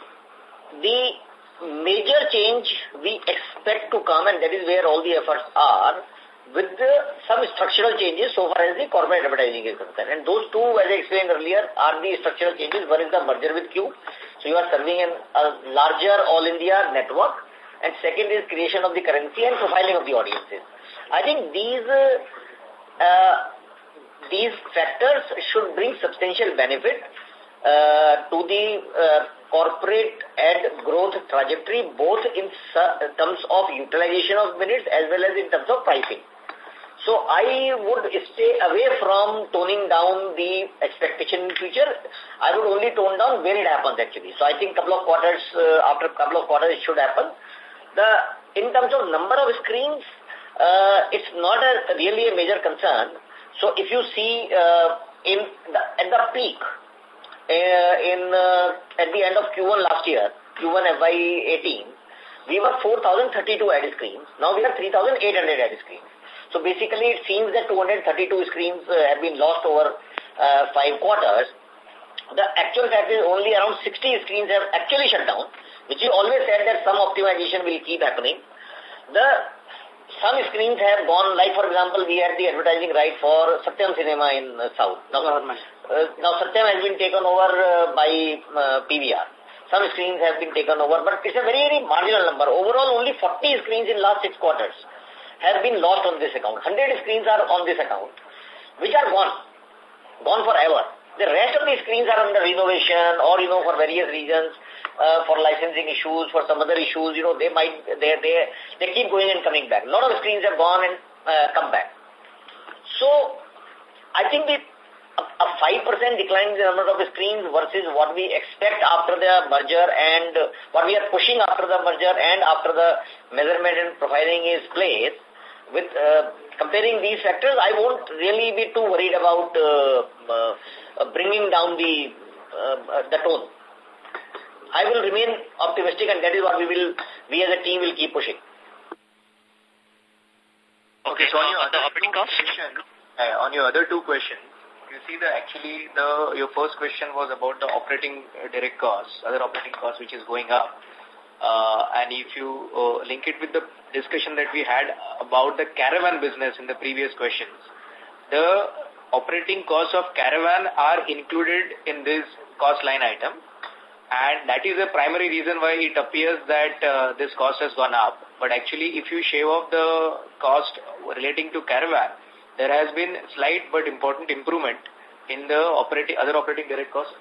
the major change we expect to come, and that is where all the efforts are, with the, some structural changes so far as the corporate advertising is concerned. And those two, as I explained earlier, are the structural changes. One is the merger with Q. So you are serving an, a larger all-India network. And second is creation of the currency and profiling of the audiences. I think these, uh, uh, these factors should bring substantial benefit uh, to the uh, corporate ad growth trajectory, both in terms of utilization of minutes as well as in terms of pricing. So I would stay away from toning down the expectation in future. I would only tone down when it happens actually. So I think couple of quarters, uh, after a couple of quarters it should happen. The, in terms of number of screens, uh, it's not a, really a major concern. So if you see uh, in the, at the peak, uh, in uh, at the end of Q one last year, Q one F Y eighteen, we were four thousand thirty-two ad screens. Now we are three thousand eight hundred ad screens. So basically it seems that two hundred thirty-two screens uh, have been lost over uh, five quarters. The actual fact is only around sixty screens have actually shut down, which we always said that some optimization will keep happening. The some screens have gone, like for example, we had the advertising right for Satyam Cinema in uh, South. Now, uh, now Satyam has been taken over uh, by uh, P V R. Some screens have been taken over, but it's a very, very marginal number. Overall, only forty screens in last six quarters have been lost on this account. one hundred screens are on this account, which are gone, gone forever. The rest of the screens are under renovation or, you know, for various reasons, uh, for licensing issues, for some other issues, you know, they might, they, they, they keep going and coming back. A lot of screens have gone and uh, come back. So, I think the, a five percent decline in the number of screens versus what we expect after the merger and uh, what we are pushing after the merger and after the measurement and profiling is placed, with uh, comparing these factors, I won't really be too worried about uh, uh, uh, bringing down the uh, uh, the tone. I will remain optimistic, and that is what we will, we as a team will keep pushing. Okay, so on your, on the operating cost? Question, uh, on your other two questions, you see that actually the your first question was about the operating uh, direct costs, other operating costs which is going up. Uh, and if you uh, link it with the discussion that we had about the caravan business in the previous questions, the operating costs of caravan are included in this cost line item, and that is the primary reason why it appears that uh, this cost has gone up. But actually, if you shave off the cost relating to caravan, there has been slight but important improvement in the operating other operating direct costs of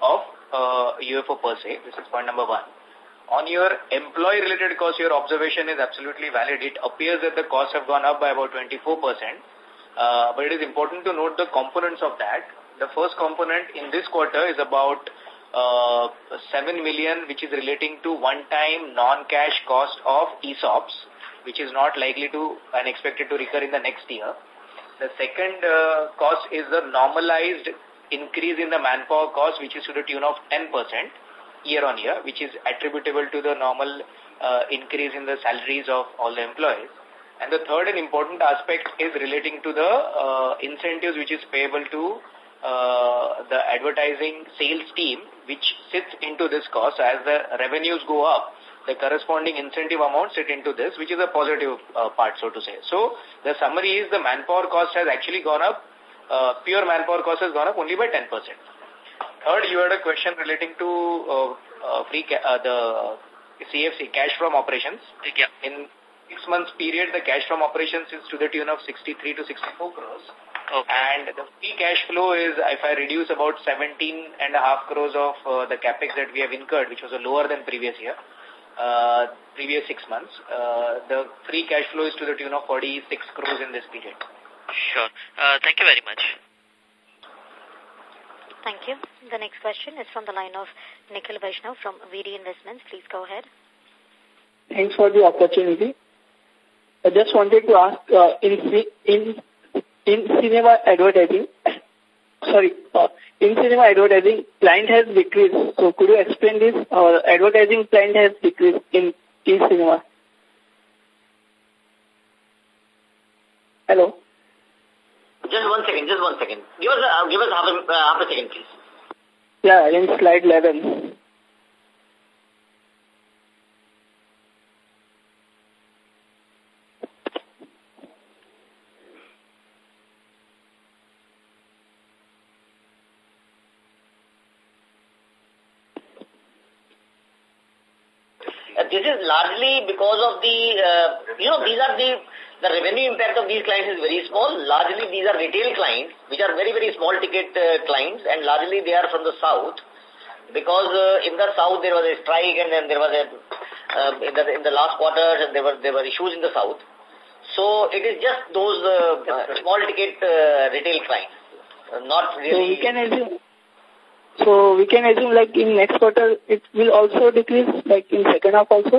uh, U F O per se. This is point number one. On your employee-related cost, your observation is absolutely valid. It appears that the costs have gone up by about twenty-four percent. Uh, but it is important to note the components of that. The first component in this quarter is about uh, seven million, which is relating to one-time non-cash cost of E S O Ps, which is not likely to and expected to recur in the next year. The second uh, cost is the normalized increase in the manpower cost, which is to the tune of ten percent year on year, which is attributable to the normal uh, increase in the salaries of all the employees. And the third and important aspect is relating to the uh, incentives which is payable to uh, the advertising sales team, which sits into this cost. So as the revenues go up, the corresponding incentive amount sit into this, which is a positive uh, part, so to say. So the summary is the manpower cost has actually gone up. Uh, pure manpower cost has gone up only by ten percent. Third, you had a question relating to uh, uh, free ca uh, the C F C, cash from operations. Yeah. In six months period, the cash from operations is to the tune of sixty-three to sixty-four crores. Okay. And the free cash flow is, if I reduce about seventeen and a half crores of uh, the capex that we have incurred, which was a lower than previous year, uh, previous six months, uh, the free cash flow is to the tune of forty-six crores in this period. Sure. Uh, thank you very much. Thank you. The next question is from the line of Nikhil Vaishnav from V D Investments. Please go ahead. Thanks for the opportunity. I just wanted to ask, uh, in, in, in cinema advertising, sorry, uh, in cinema advertising, client has decreased. So could you explain this? Our advertising client has decreased in, in cinema. Hello? Just one second, just one second. Give us, uh, give us half a, uh, half a second, please. Yeah, in slide eleven. Uh, this is largely because of the, uh, you know, these are the, the revenue impact of these clients is very small. Largely these are retail clients, which are very, very small ticket uh, clients, and largely they are from the south. Because uh, in the south there was a strike, and then there was a, uh, in, the, in the last quarters, and there were, there were issues in the south. So it is just those uh, uh, small ticket uh, retail clients, uh, not really. So we can assume, so we can assume like in next quarter it will also decrease, like in second half also?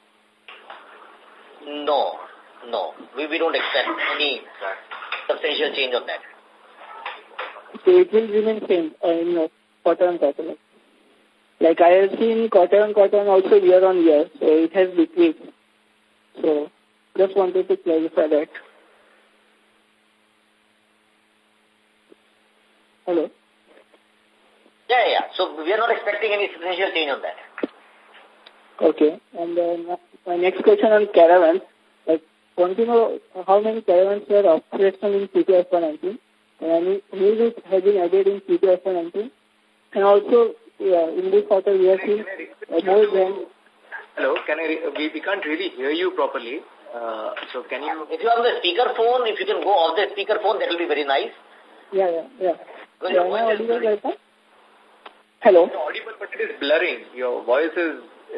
No, no. We, we don't expect any substantial change on that. So it will remain same uh, in uh, quarter on quarter. Like, like I have seen quarter on quarter and also year on year, so it has decreased. So just wanted to clarify that. Hello? Yeah, yeah. So we are not expecting any substantial change on that. Okay. And then my next question on caravans. Like, want to know how many caravans were operational in Q two F Y nineteen? And any new routes have been added in Q two F Y nineteen? And also, yeah, in this quarter we have seen uh, more than... Hello, can I, we, we can't really hear you properly. Uh, so can you... If you have the speaker phone, if you can go off the speaker phone, that will be very nice. Yeah, yeah, yeah. Because yeah, your voice am I is audible blurring. right now? Hello? You're audible, but it is blurring. Your voice is...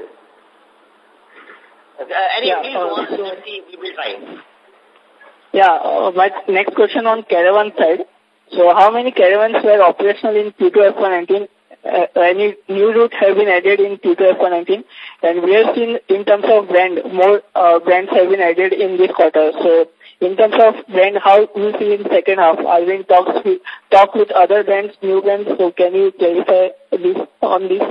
Uh, anyway, Yeah, please uh, go on. so- Let's see, we will try. Yeah, uh, my next question on caravan side. So how many caravans were operational in Q two F Y nineteen? Uh, any new route have been added in Q two F Y nineteen? And we have seen in terms of brand, more uh, brands have been added in this quarter. So in terms of brand, how we see in second half? Are we in talks with, talk with other brands, new brands? So can you clarify this on this?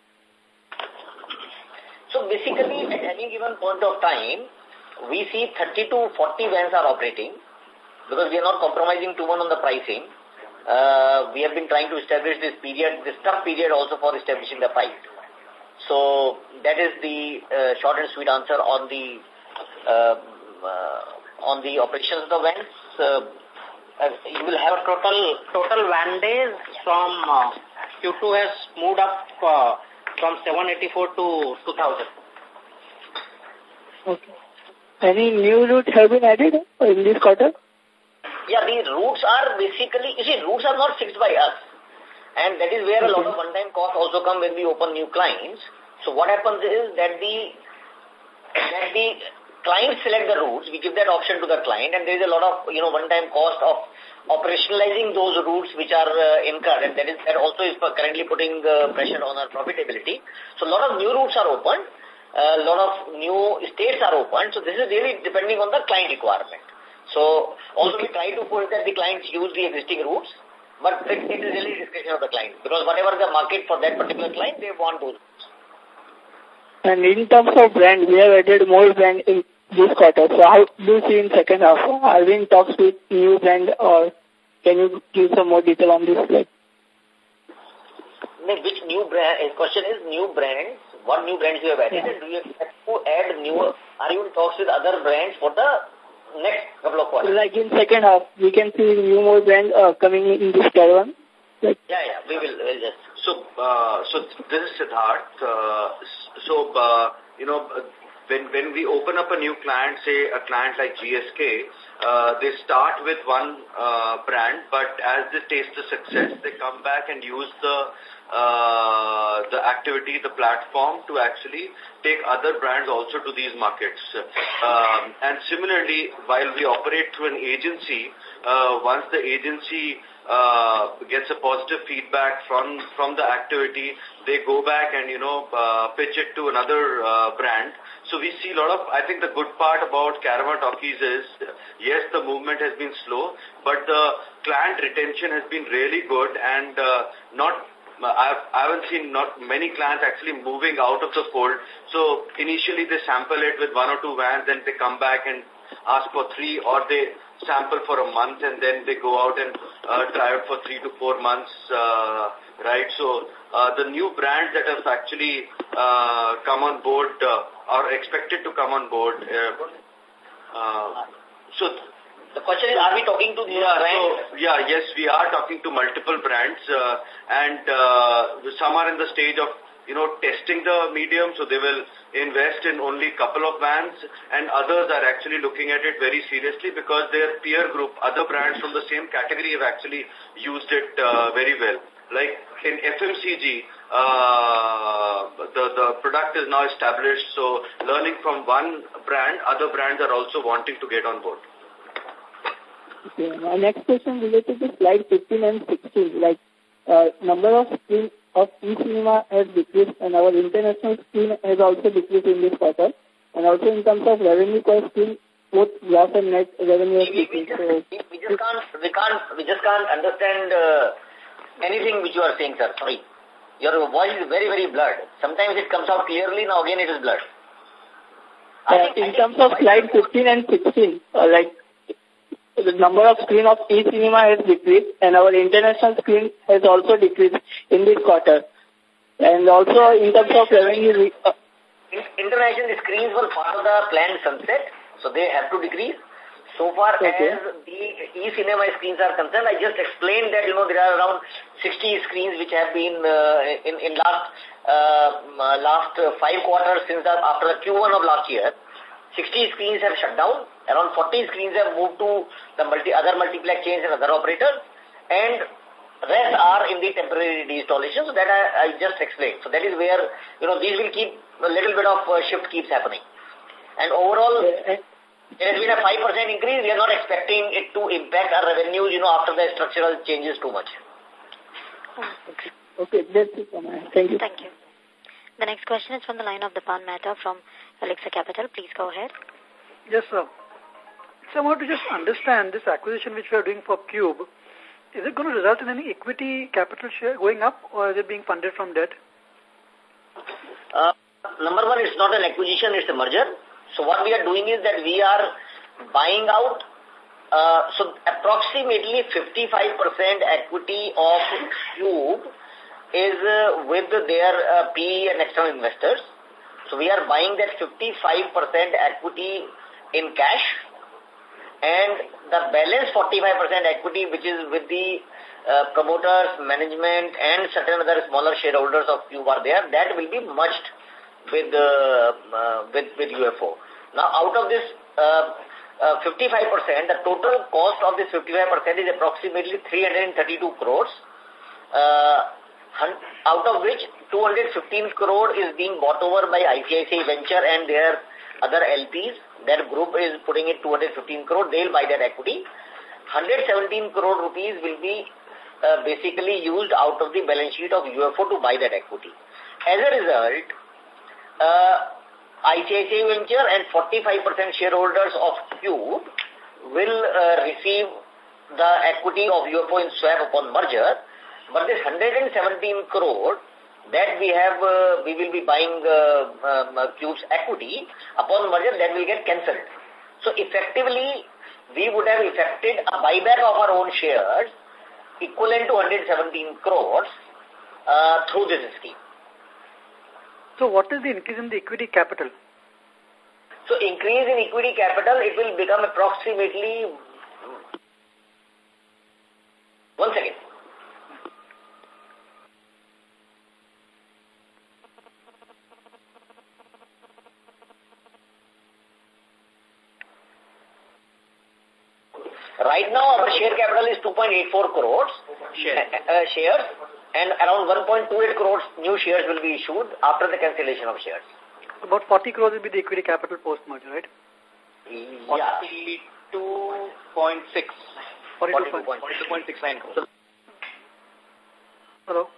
So basically, at any given point of time, we see thirty to forty vans are operating because we are not compromising too much on the pricing. Uh, we have been trying to establish this period, this tough period also for establishing the price. So that is the uh, short and sweet answer on the uh, uh, on the operations of the vans. Uh, uh, you will have total total van days from uh, Q two has moved up uh, from seven eighty-four to two thousand. Okay. Any new route have been added in this quarter? Yeah, these routes are basically, you see, routes are not fixed by us. And that is where a lot of one-time costs also come when we open new clients. So what happens is that the, that the clients select the routes, we give that option to the client, and there is a lot of, you know, one-time cost of operationalizing those routes which are uh, incurred, and that is that also is currently putting uh, pressure on our profitability. So a lot of new routes are opened, a lot of new states are opened, so this is really depending on the client requirement. So also we try to push that the clients use the existing routes, but it, it is really discretion of the client, because whatever the market for that particular client, they want those routes. And in terms of brand, we have added more brand in this quarter. So how do you see in second half? Are we in talks with new brand, or can you give some more detail on this? Like, which new brand? His question is new brands. What new brands you have added? Yeah. And do you expect to add new? Are you in talks with other brands for the next couple of quarters? Like in second half, we can see new more brands uh, coming in this caravan. Like, yeah, yeah, we will. We'll just. So, uh, so this is Siddharth. Uh, so, uh, you know, when when we open up a new client, say a client like G S K, uh, they start with one uh, brand, but as they taste the success, they come back and use the uh, the activity, the platform to actually take other brands also to these markets. Um, and similarly, while we operate through an agency, uh, once the agency Uh, gets a positive feedback from from the activity, they go back and, you know, uh, pitch it to another uh, brand. So we see a lot of, I think the good part about Caravan Talkies is, yes, the movement has been slow, but the client retention has been really good, and uh, not, I've, I haven't seen not many clients actually moving out of the fold. So initially they sample it with one or two vans, then they come back and ask for three, or they sample for a month and then they go out and uh, try it for three to four months, uh, right? So uh, the new brands that have actually uh, come on board uh, are expected to come on board. Uh, uh, so the question is, are we talking to new yeah, brands? So, yeah, yes, we are talking to multiple brands, uh, and uh, some are in the stage of, you know, testing the medium, so they will invest in only a couple of vans, and others are actually looking at it very seriously because their peer group, other brands from the same category have actually used it uh, very well. Like in F M C G, uh, the, the product is now established, so learning from one brand, other brands are also wanting to get on board. Okay, my next question related to slide fifteen and sixteen, like uh, number of screens of e-cinema has decreased, and our international screen has also decreased in this quarter. And also in terms of revenue per screen, both gross and net revenue has decreased. We, we, we, just can't, we can't, we just can't understand uh, anything which you are saying, sir. Sorry. Your voice is very, very blurred. Sometimes it comes out clearly, now again it is blurred. Uh, in terms of slide fifteen and sixteen, uh, like, the number of screen of e-cinema has decreased, and our international screen has also decreased in this quarter. And also in terms of revenue... Uh, international screens were part of the planned sunset, so they have to decrease. So far okay. as the e-cinema screens are concerned, I just explained that, you know, there are around sixty screens which have been uh, in, in last, uh, last five quarters since the, after the Q one of last year. sixty screens have shut down. Around forty screens have moved to the multi other multiplex chains and other operators, and rest are in the temporary deinstallation. So that I, I just explained. So that is where, you know, these will keep a little bit of uh, shift keeps happening. And overall, there has been a five percent increase. We are not expecting it to impact our revenues, you know, after the structural changes too much. Okay, okay, that's it for me. Thank you. Thank you. The next question is from the line of Dipan Mehta from Alexa Capital. Please go ahead. Yes, sir. So I want to just understand this acquisition which we are doing for Cube. Is it going to result in any equity capital share going up, or is it being funded from debt? Uh, number one, it's not an acquisition, it's a merger. So what we are doing is that we are buying out, uh, so approximately fifty-five percent equity of Cube is uh, with their uh, P E and external investors. So we are buying that fifty-five percent equity in cash, and the balance forty-five percent equity, which is with the uh, promoters, management, and certain other smaller shareholders of Cube are there, that will be merged with, uh, uh, with, with U F O. Now, out of this uh, uh, fifty-five percent, the total cost of this fifty-five percent is approximately three hundred thirty-two crores. uh, out of which two hundred fifteen crore is being bought over by I C I C I Venture and their other L Ps. Their group is putting in two hundred fifteen crore. They'll buy that equity. one hundred seventeen crore rupees will be uh, basically used out of the balance sheet of U F O to buy that equity. As a result, uh, I C I C I Venture and forty-five percent shareholders of Cube will uh, receive the equity of U F O in swap upon merger, but this one hundred seventeen crore that we have, uh, we will be buying uh, um, uh, Cube's equity upon merger, that will get cancelled. So effectively, we would have effected a buyback of our own shares equivalent to one hundred seventeen crores uh, through this scheme. So what is the increase in the equity capital? So increase in equity capital, it will become approximately, one second. Right now, our share capital is two point eight four crores Share. uh, shares, and around one point two eight crores new shares will be issued after the cancellation of shares. About forty crores will be the equity capital post-merger, right? Yeah. forty-two point six. forty-two point six nine crores. Hello?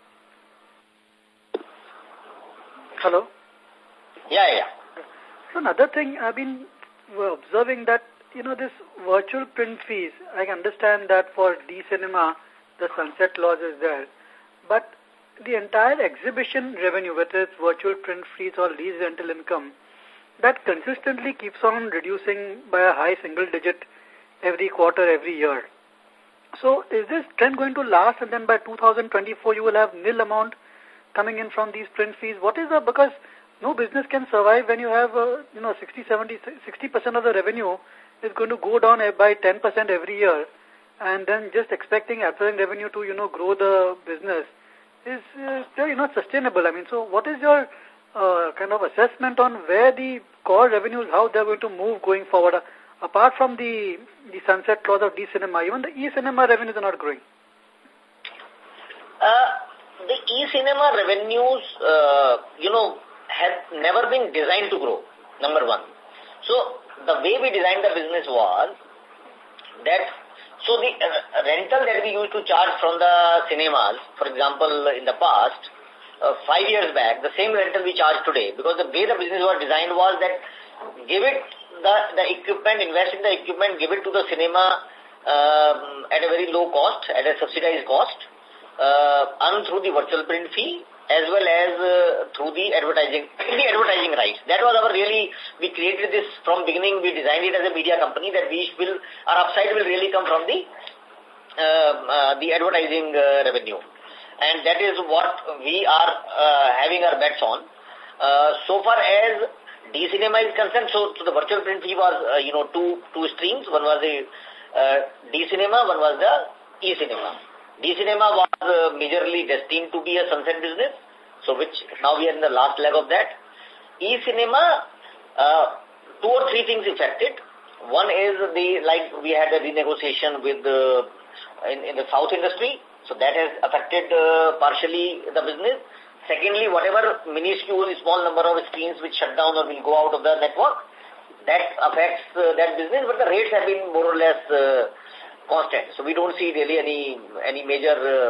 Hello? Yeah, yeah. So another thing, I've been observing that, you know, this virtual print fees, I understand that for D-Cinema, the sunset clause is there. But the entire exhibition revenue, whether it's virtual print fees or lease rental income, that consistently keeps on reducing by a high single digit every quarter, every year. So is this trend going to last, and then by two thousand twenty-four you will have nil amount coming in from these print fees? What is the, because no business can survive when you have, uh, you know, sixty, seventy, sixty percent of the revenue is going to go down by ten percent every year, and then just expecting advertising revenue to, you know, grow the business is uh, really not sustainable. I mean, so what is your uh, kind of assessment on where the core revenues, how they're going to move going forward? Uh, apart from the, the sunset clause of D-Cinema, even the E-Cinema revenues are not growing. Uh, the E-Cinema revenues, uh, you know, have never been designed to grow, number one. So, the way we designed the business was that, so the uh, rental that we used to charge from the cinemas, for example, in the past, uh, five years back, the same rental we charge today, because the way the business was designed was that give it the, the equipment, invest in the equipment, give it to the cinema um, at a very low cost, at a subsidized cost, uh, earn through the virtual print fee, as well as uh, through the advertising, the advertising rights. That was our really, we created this from beginning, we designed it as a media company that we will, our upside will really come from the, uh, uh, the advertising uh, revenue. And that is what we are uh, having our bets on. Uh, so far as D-Cinema is concerned, so, so the virtual print fee was, uh, you know, two, two streams. One was the uh, D-Cinema, one was the E-Cinema. D-Cinema was uh, majorly destined to be a sunset business, so which now we are in the last leg of that. E-Cinema, uh, two or three things affected. One is the, like we had a renegotiation with the, in, in the South industry, so that has affected uh, partially the business. Secondly, whatever minuscule, small number of screens which shut down or will go out of the network, that affects uh, that business, but the rates have been more or less uh, constant. So we don't see really any any major uh,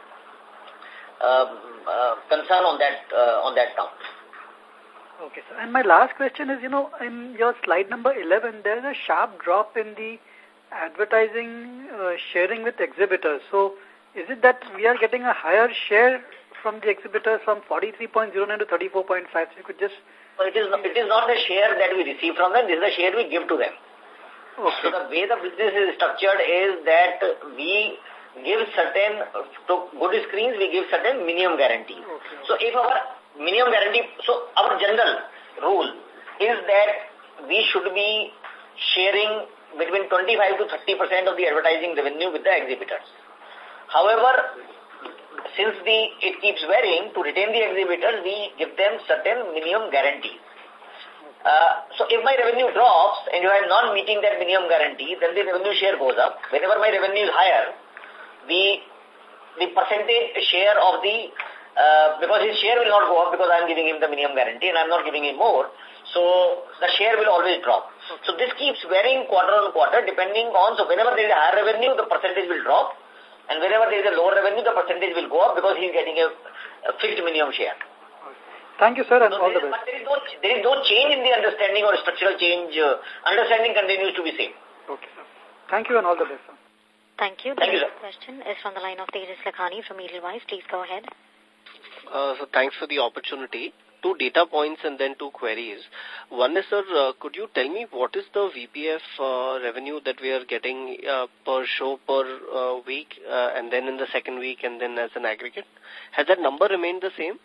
uh, uh, concern on that uh, on that count. Okay, sir. And my last question is, you know, in your slide number eleven, there is a sharp drop in the advertising uh, sharing with exhibitors. So is it that we are getting a higher share from the exhibitors from forty-three point zero nine to thirty-four point five? So you could just... So it is, not, it is not the share that we receive from them, this is the share we give to them. Okay. So the way the business is structured is that we give certain, to good screens, we give certain minimum guarantee. Okay. So if our minimum guarantee, so our general rule is that we should be sharing between twenty-five to thirty percent of the advertising revenue with the exhibitors. However, since the it keeps varying, to retain the exhibitors, we give them certain minimum guarantees. Uh, so if my revenue drops and if I am not meeting that minimum guarantee, then the revenue share goes up. Whenever my revenue is higher, the the percentage share of the, uh, because his share will not go up because I'm giving him the minimum guarantee and I'm not giving him more. So the share will always drop. Okay. So this keeps varying quarter on quarter depending on, so whenever there is a higher revenue, the percentage will drop. And whenever there is a lower revenue, the percentage will go up because he is getting a, a fixed minimum share. Thank you, sir, and so all the best. But there is, no, there is no change in the understanding or structural change. Uh, understanding continues to be same. Okay, sir. Thank you and all the best, sir. Thank you. The Thank next you, question is from the line of Tejas Lakhani from Edelweiss. Please go ahead. Uh, so thanks for the opportunity. Two data points and then two queries. One is, sir, uh, could you tell me what is the V P F uh, revenue that we are getting uh, per show per uh, week uh, and then in the second week and then as an aggregate? Has that number remained the same?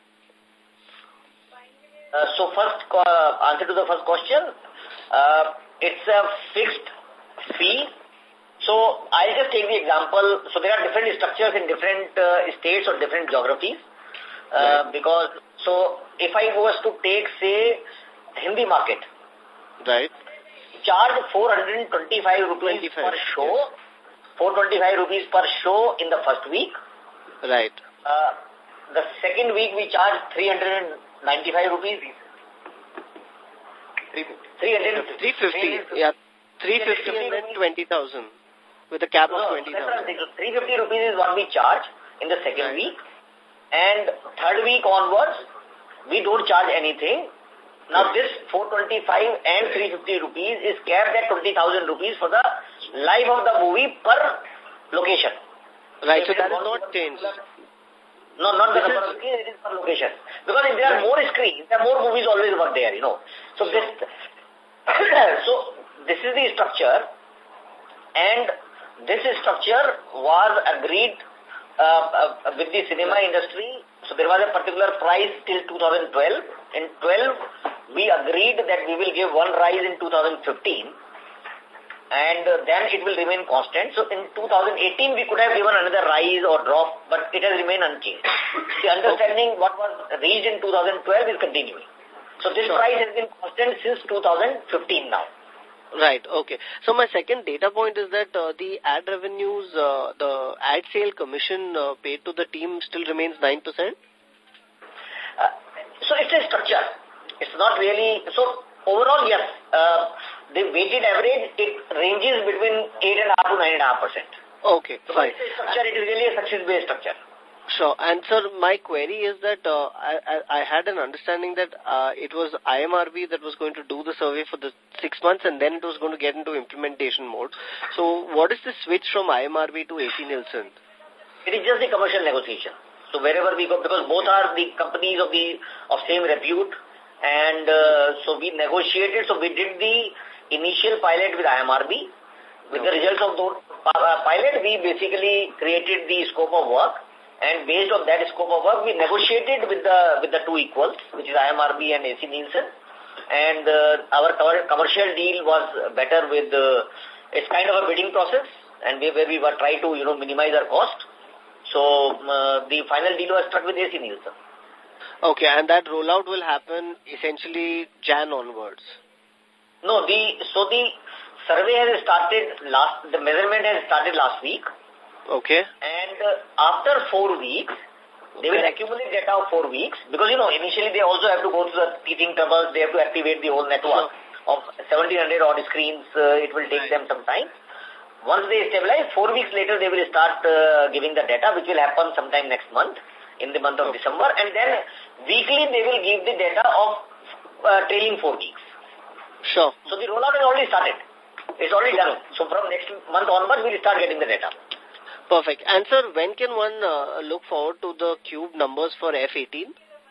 Uh, so first, uh, answer to the first question, uh, it's a fixed fee. So I'll just take the example. So there are different structures in different uh, states or different geographies. Uh, right. Because, so if I was to take, say, Hindi market, right, charge four hundred twenty-five rupees per show, yes. four hundred twenty-five rupees per show in the first week. Right. Uh, the second week we charge three hundred ninety-five rupees. three fifty. three fifty, yeah. three fifty and then twenty thousand with a cap of twenty thousand. three hundred fifty rupees is what we charge in the second right. week. And third week onwards, we don't charge anything. Now this four hundred twenty-five and three hundred fifty rupees is capped at twenty thousand rupees for the life of the movie per location. Right, so, so that is not changed. No, not the number of screens, it is per location. Because if there are more screens, there are more movies always work there, you know. So this, so this is the structure, and this structure was agreed uh, uh, with the cinema industry. So there was a particular price till two thousand twelve. In twelve, we agreed that we will give one rise in two thousand fifteen. And uh, then it will remain constant. So in two thousand eighteen, we could have given another rise or drop, but it has remained unchanged. The understanding what was reached in two thousand twelve is continuing. So this sure. price has been constant since two thousand fifteen now. Right, okay. So my second data point is that uh, the ad revenues, uh, the ad sale commission uh, paid to the team still remains nine percent? Uh, so it's a structure. It's not really, so overall, yes, uh, the weighted average, it ranges between eight point five to nine point five percent. Okay, so fine. It's a structure, it is really a success-based structure. Sure. And, sir, my query is that uh, I, I, I had an understanding that uh, it was I M R B that was going to do the survey for the six months and then it was going to get into implementation mode. So what is the switch from I M R B to A C Nielsen? It is just the commercial negotiation. So wherever we go, because both are the companies of the of same repute, and uh, so we negotiated, so we did the initial pilot with I M R B. With okay. the results of those uh, pilot, we basically created the scope of work. And based on that scope of work, we negotiated with the with the two equals, which is I M R B and A C Nielsen. And uh, our commercial deal was better with, uh, it's kind of a bidding process, and we, where we were trying to, you know, minimize our cost. So uh, the final deal was struck with A C Nielsen. Okay, and that rollout will happen essentially Jan onwards. No, the so the survey has started last, the measurement has started last week. Okay. And uh, after four weeks, they will accumulate data of four weeks because, you know, initially they also have to go through the teething troubles. They have to activate the whole network sure. of seventeen hundred odd screens. Uh, it will take right. them some time. Once they stabilize, four weeks later, they will start uh, giving the data, which will happen sometime next month, in the month of okay. December. And then weekly, they will give the data of uh, trailing four weeks. Sure. So the rollout has already started. It's already done. So from next month onwards, we will start getting the data. Perfect. And, sir, when can one uh, look forward to the cube numbers for F eighteen?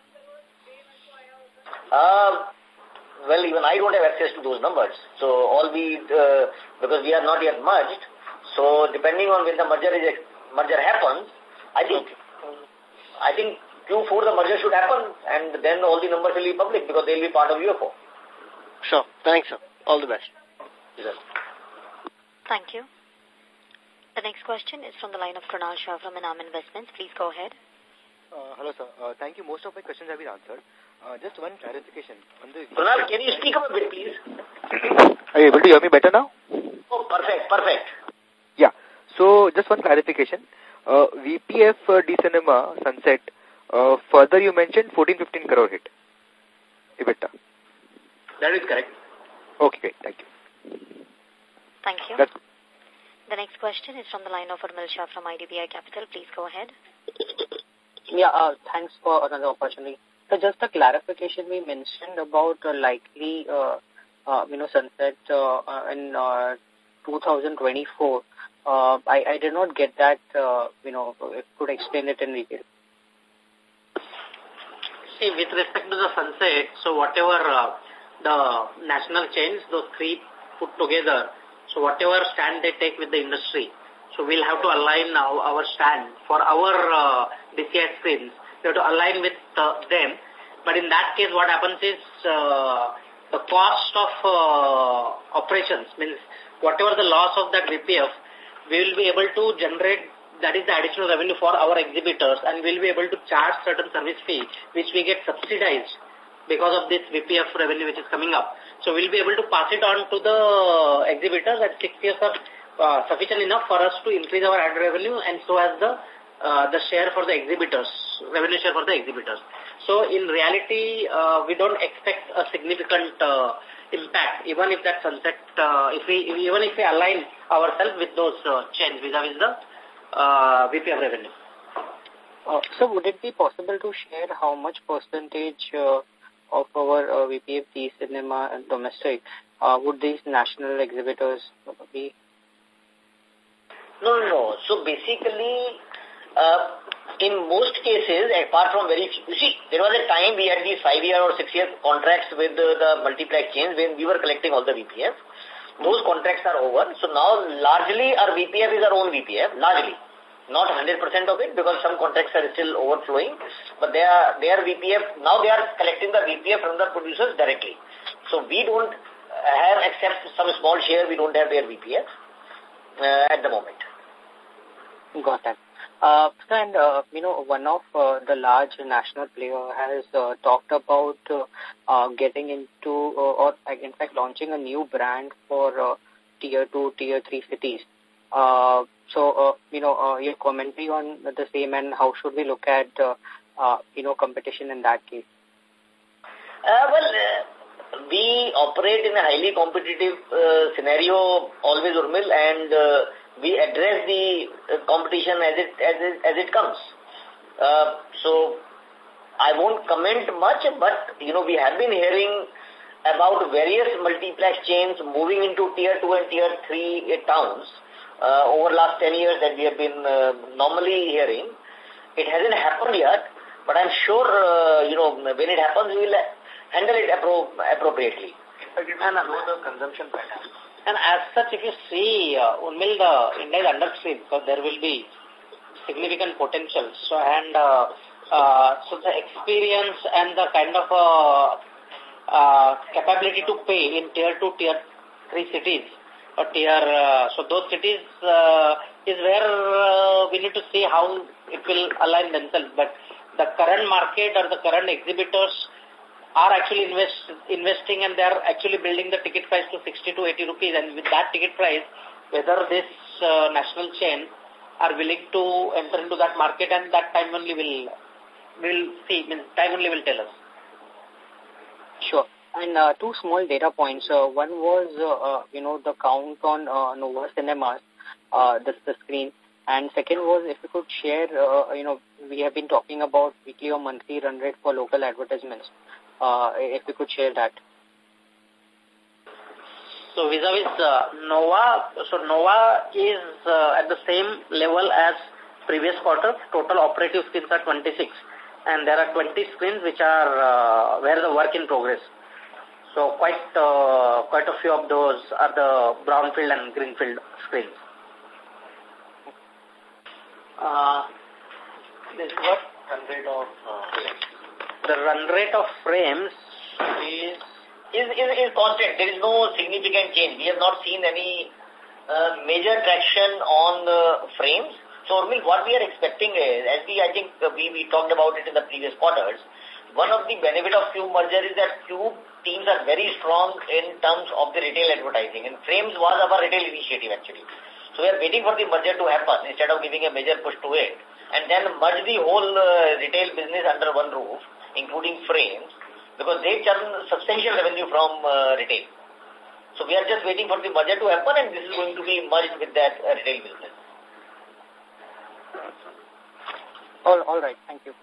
Uh, well, even I don't have access to those numbers. So, all we, uh, because we are not yet merged, so depending on when the merger is merger happens, I think, okay. I think Q four the merger should happen, and then all the numbers will be public because they will be part of U F O. Sure. Thanks, sir. All the best. Yes. Thank you. The next question is from the line of Krunal Shah from Enam Investments. Please go ahead. Uh, hello, sir. Uh, thank you. Most of my questions have been answered. Uh, just one clarification. On the Krunal, can you speak up a bit, please? Are you able to hear me better now? Oh, perfect, perfect. Yeah. So, just one clarification. uh, V P F uh, D Cinema Sunset, uh, further you mentioned fourteen fifteen crore hit EBITDA. That is correct. Okay, great. Thank you. Thank you. That's the next question is from the line of Urmil Shah from I D B I Capital. Please go ahead. Yeah, uh, thanks for another opportunity. So just a clarification, we mentioned about uh, likely, uh, uh, you know, sunset uh, uh, in uh, two thousand twenty-four. Uh, I, I did not get that, uh, you know, if you could explain it in detail. See, with respect to the sunset, so whatever uh, the national chains, those three put together, so whatever stand they take with the industry, so we'll have to align our, our stand for our uh, D C I screens. We have to align with uh, them. But in that case, what happens is uh, the cost of uh, operations, means whatever the loss of that V P F, we will be able to generate, that is the additional revenue for our exhibitors, and we'll be able to charge certain service fee, which we get subsidized because of this V P F revenue which is coming up. So we'll be able to pass it on to the exhibitors, and six years are uh, sufficient enough for us to increase our ad revenue, and so as the uh, the share for the exhibitors, revenue share for the exhibitors. So in reality, uh, we don't expect a significant uh, impact, even if that sunset, uh, if we even if we align ourselves with those uh, chains vis-a-vis the uh, V P F revenue. Uh, so would it be possible to share how much percentage uh, of our uh, V P F D Cinema and domestic uh, would these national exhibitors be? No, no, no. So basically, uh, in most cases, apart from very few, you see, there was a time we had these five-year or six-year contracts with uh, the multiplex chains when we were collecting all the V P F. Those contracts are over. So now, largely, our V P F is our own V P F, largely. Not one hundred percent of it, because some contracts are still overflowing. But they are, their V P F, now they are collecting the V P F from the producers directly. So we don't have, except some small share, we don't have their V P F uh, at the moment. Got that. Uh, and, uh, you know, one of uh, the large national player has uh, talked about uh, uh, getting into, uh, or in fact launching a new brand for uh, tier two, tier three cities. Uh, so, uh, you know, uh, your commentary on the same, and how should we look at, uh, uh, you know, competition in that case? Uh, well, uh, we operate in a highly competitive uh, scenario always, Urmil, and uh, we address the uh, competition as it as it, as it comes. Uh, so, I won't comment much, but, you know, we have been hearing about various multiplex chains moving into tier two and tier three uh, towns uh, over last ten years that we have been uh, normally hearing. It hasn't happened yet, but I'm sure, uh, you know, when it happens, we will handle it appro appropriately. And know the consumption pattern. And as such, if you see, uh, Urmil, the India is understream, so there will be significant potential. So, and uh, uh, so the experience and the kind of uh, uh, capability to pay in tier two, tier three cities, or tier, uh, so those cities uh, is where uh, we need to see how it will align themselves. But the current market or the current exhibitors are actually invest, investing, and they are actually building the ticket price to sixty to eighty rupees. And with that ticket price, whether this uh, national chain are willing to enter into that market, and that time only will will see, means time only will tell us. Sure. And uh, two small data points. Uh, one was, uh, uh, you know, the count on uh, Nova Cinemas, uh, the, the screen. And second was, if you could share, uh, you know, we have been talking about weekly or monthly run rate for local advertisements. Uh, if you could share that. So vis-a-vis uh, Nova, so Nova is uh, at the same level as previous quarter. Total operative screens are twenty-six, and there are twenty screens which are uh, where the work in progress. So quite uh, quite a few of those are the brownfield and greenfield screens. Uh, this is what run rate of uh, frames. The run rate of frames is Is, is, is constant. There is no significant change. We have not seen any uh, major traction on uh, frames. So, Urmil, what we are expecting is, as we, I think uh, we, we talked about it in the previous quarters, one of the benefit of Cube merger is that Cube teams are very strong in terms of the retail advertising. And frames was our retail initiative, actually. So we are waiting for the merger to happen instead of giving a major push to it. And then merge the whole uh, retail business under one roof, including frames, because they churn substantial revenue from uh, retail. So we are just waiting for the merger to happen, and this is going to be merged with that uh, retail business. All, all right. Thank you.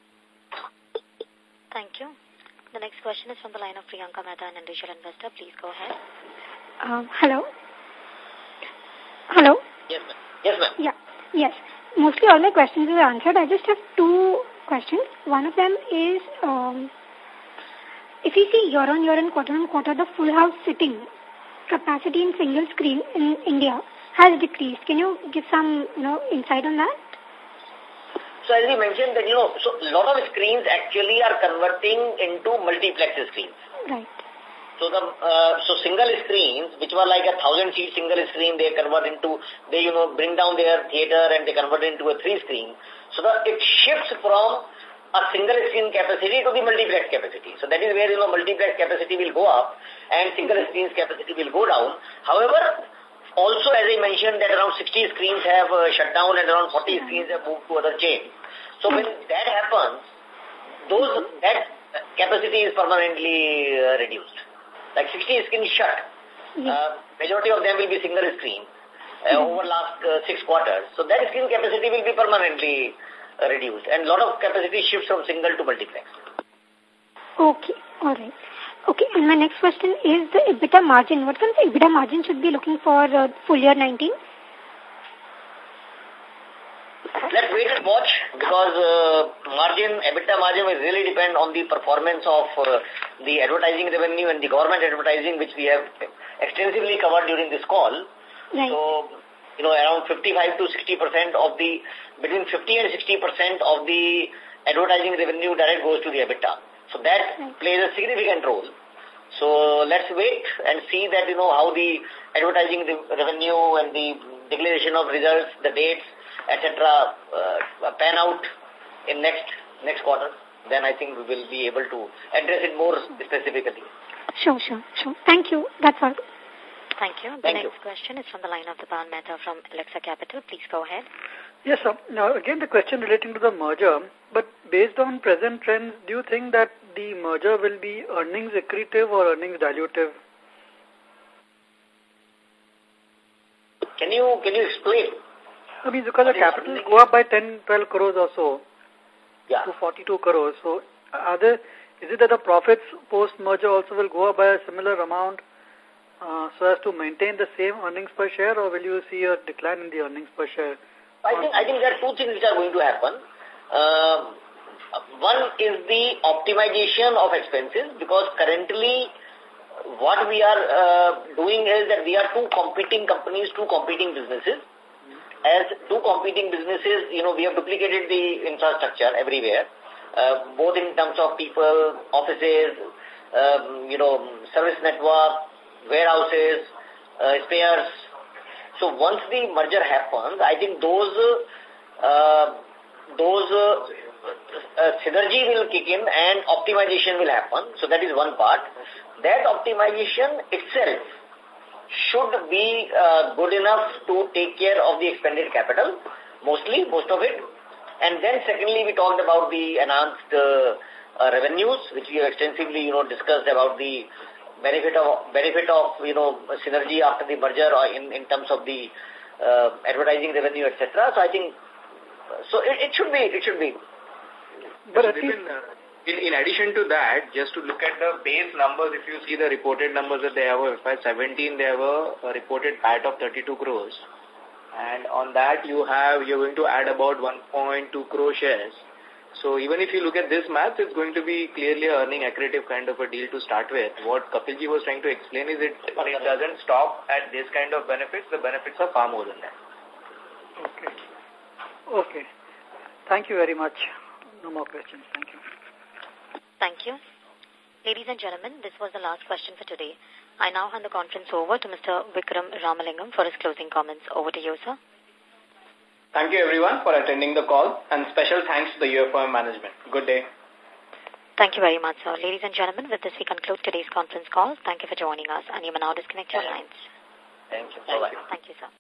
Thank you. The next question is from the line of Priyanka Mehta, an individual investor. Please go ahead. Um, hello? Hello? Yes, ma'am. Yes, ma'am. Yeah. Yes. Mostly all my questions are answered. I just have two questions. One of them is, um, if you see year on year and quarter on quarter, the full house sitting capacity in single screen in India has decreased. Can you give some, you know, insight on that? So as we mentioned that, you know, so a lot of screens actually are converting into multiplex screens. Right. So the uh, so single screens, which were like a thousand seat single screen, they convert into, they, you know, bring down their theater and they convert it into a three screen. So the, it shifts from a single screen capacity to the multiplex capacity. So that is where, you know, multiplex capacity will go up and single screens capacity will go down. However, also, as I mentioned, that around sixty screens have uh, shut down and around forty screens have moved to other chains. So when that happens, those that capacity is permanently uh, reduced. Like sixty screens shut. Uh, majority of them will be single screen uh, over last uh, six quarters. So that screen capacity will be permanently uh, reduced. And a lot of capacity shifts from single to multiplex. Okay. All right. Okay, and my next question is the EBITDA margin. What kind of EBITDA margin should be looking for uh, full year nineteen? Let's wait and watch, because uh, margin, EBITDA margin will really depend on the performance of uh, the advertising revenue and the government advertising, which we have extensively covered during this call. Right. So, you know, around fifty-five to sixty percent of the, between fifty and sixty percent of the advertising revenue direct goes to the EBITDA. So that plays a significant role. So let's wait and see that, you know, how the advertising revenue and the declaration of results, the dates, et cetera, uh, pan out in next next quarter. Then I think we will be able to address it more specifically. Sure, sure, sure. Thank you. That's all. Thank you. The Thank next you. question is from the line of Dipan Mehta from Alexa Capital. Please go ahead. Yes, sir. Now, again, the question relating to the merger, but based on present trends, do you think that the merger will be earnings accretive or earnings dilutive? Can you, can you explain? I mean, because the capital go up by ten, twelve crores or so yeah. to forty-two crores. So, are there, is it that the profits post-merger also will go up by a similar amount uh, so as to maintain the same earnings per share, or will you see a decline in the earnings per share? I think, I think there are two things which are going to happen. Uh, one is the optimization of expenses, because currently what we are uh, doing is that we are two competing companies, two competing businesses. As two competing businesses, you know, we have duplicated the infrastructure everywhere, uh, both in terms of people, offices, um, you know, service network, warehouses, uh, spares. So once the merger happens, I think those uh, those uh, uh, synergy will kick in and optimization will happen. So that is one part. That optimization itself should be uh, good enough to take care of the expended capital, mostly, most of it. And then secondly, we talked about the enhanced uh, uh, revenues, which we have extensively, you know, discussed about the benefit of, benefit of you know, synergy after the merger or in, in terms of the uh, advertising revenue, et cetera. So I think, so it, it should be, it should be. But at least, in, in addition to that, just to look at the base numbers, if you see the reported numbers that they have for F Y seventeen, they have a, a reported P A T of thirty-two crores. And on that, you have, you're going to add about one point two crore shares. So even if you look at this math, it's going to be clearly a earning accretive kind of a deal to start with. What Kapilji was trying to explain is it, it doesn't stop at this kind of benefits. The benefits are far more than that. Okay. Okay. Thank you very much. No more questions. Thank you. Thank you. Ladies and gentlemen, this was the last question for today. I now hand the conference over to Mister Vikram Ramalingam for his closing comments. Over to you, sir. Thank you everyone for attending the call, and special thanks to the U F O M management. Good day. Thank you very much, sir. Ladies and gentlemen, with this we conclude today's conference call. Thank you for joining us, and you may now disconnect your lines. Thank you. Thank you, Thank you sir.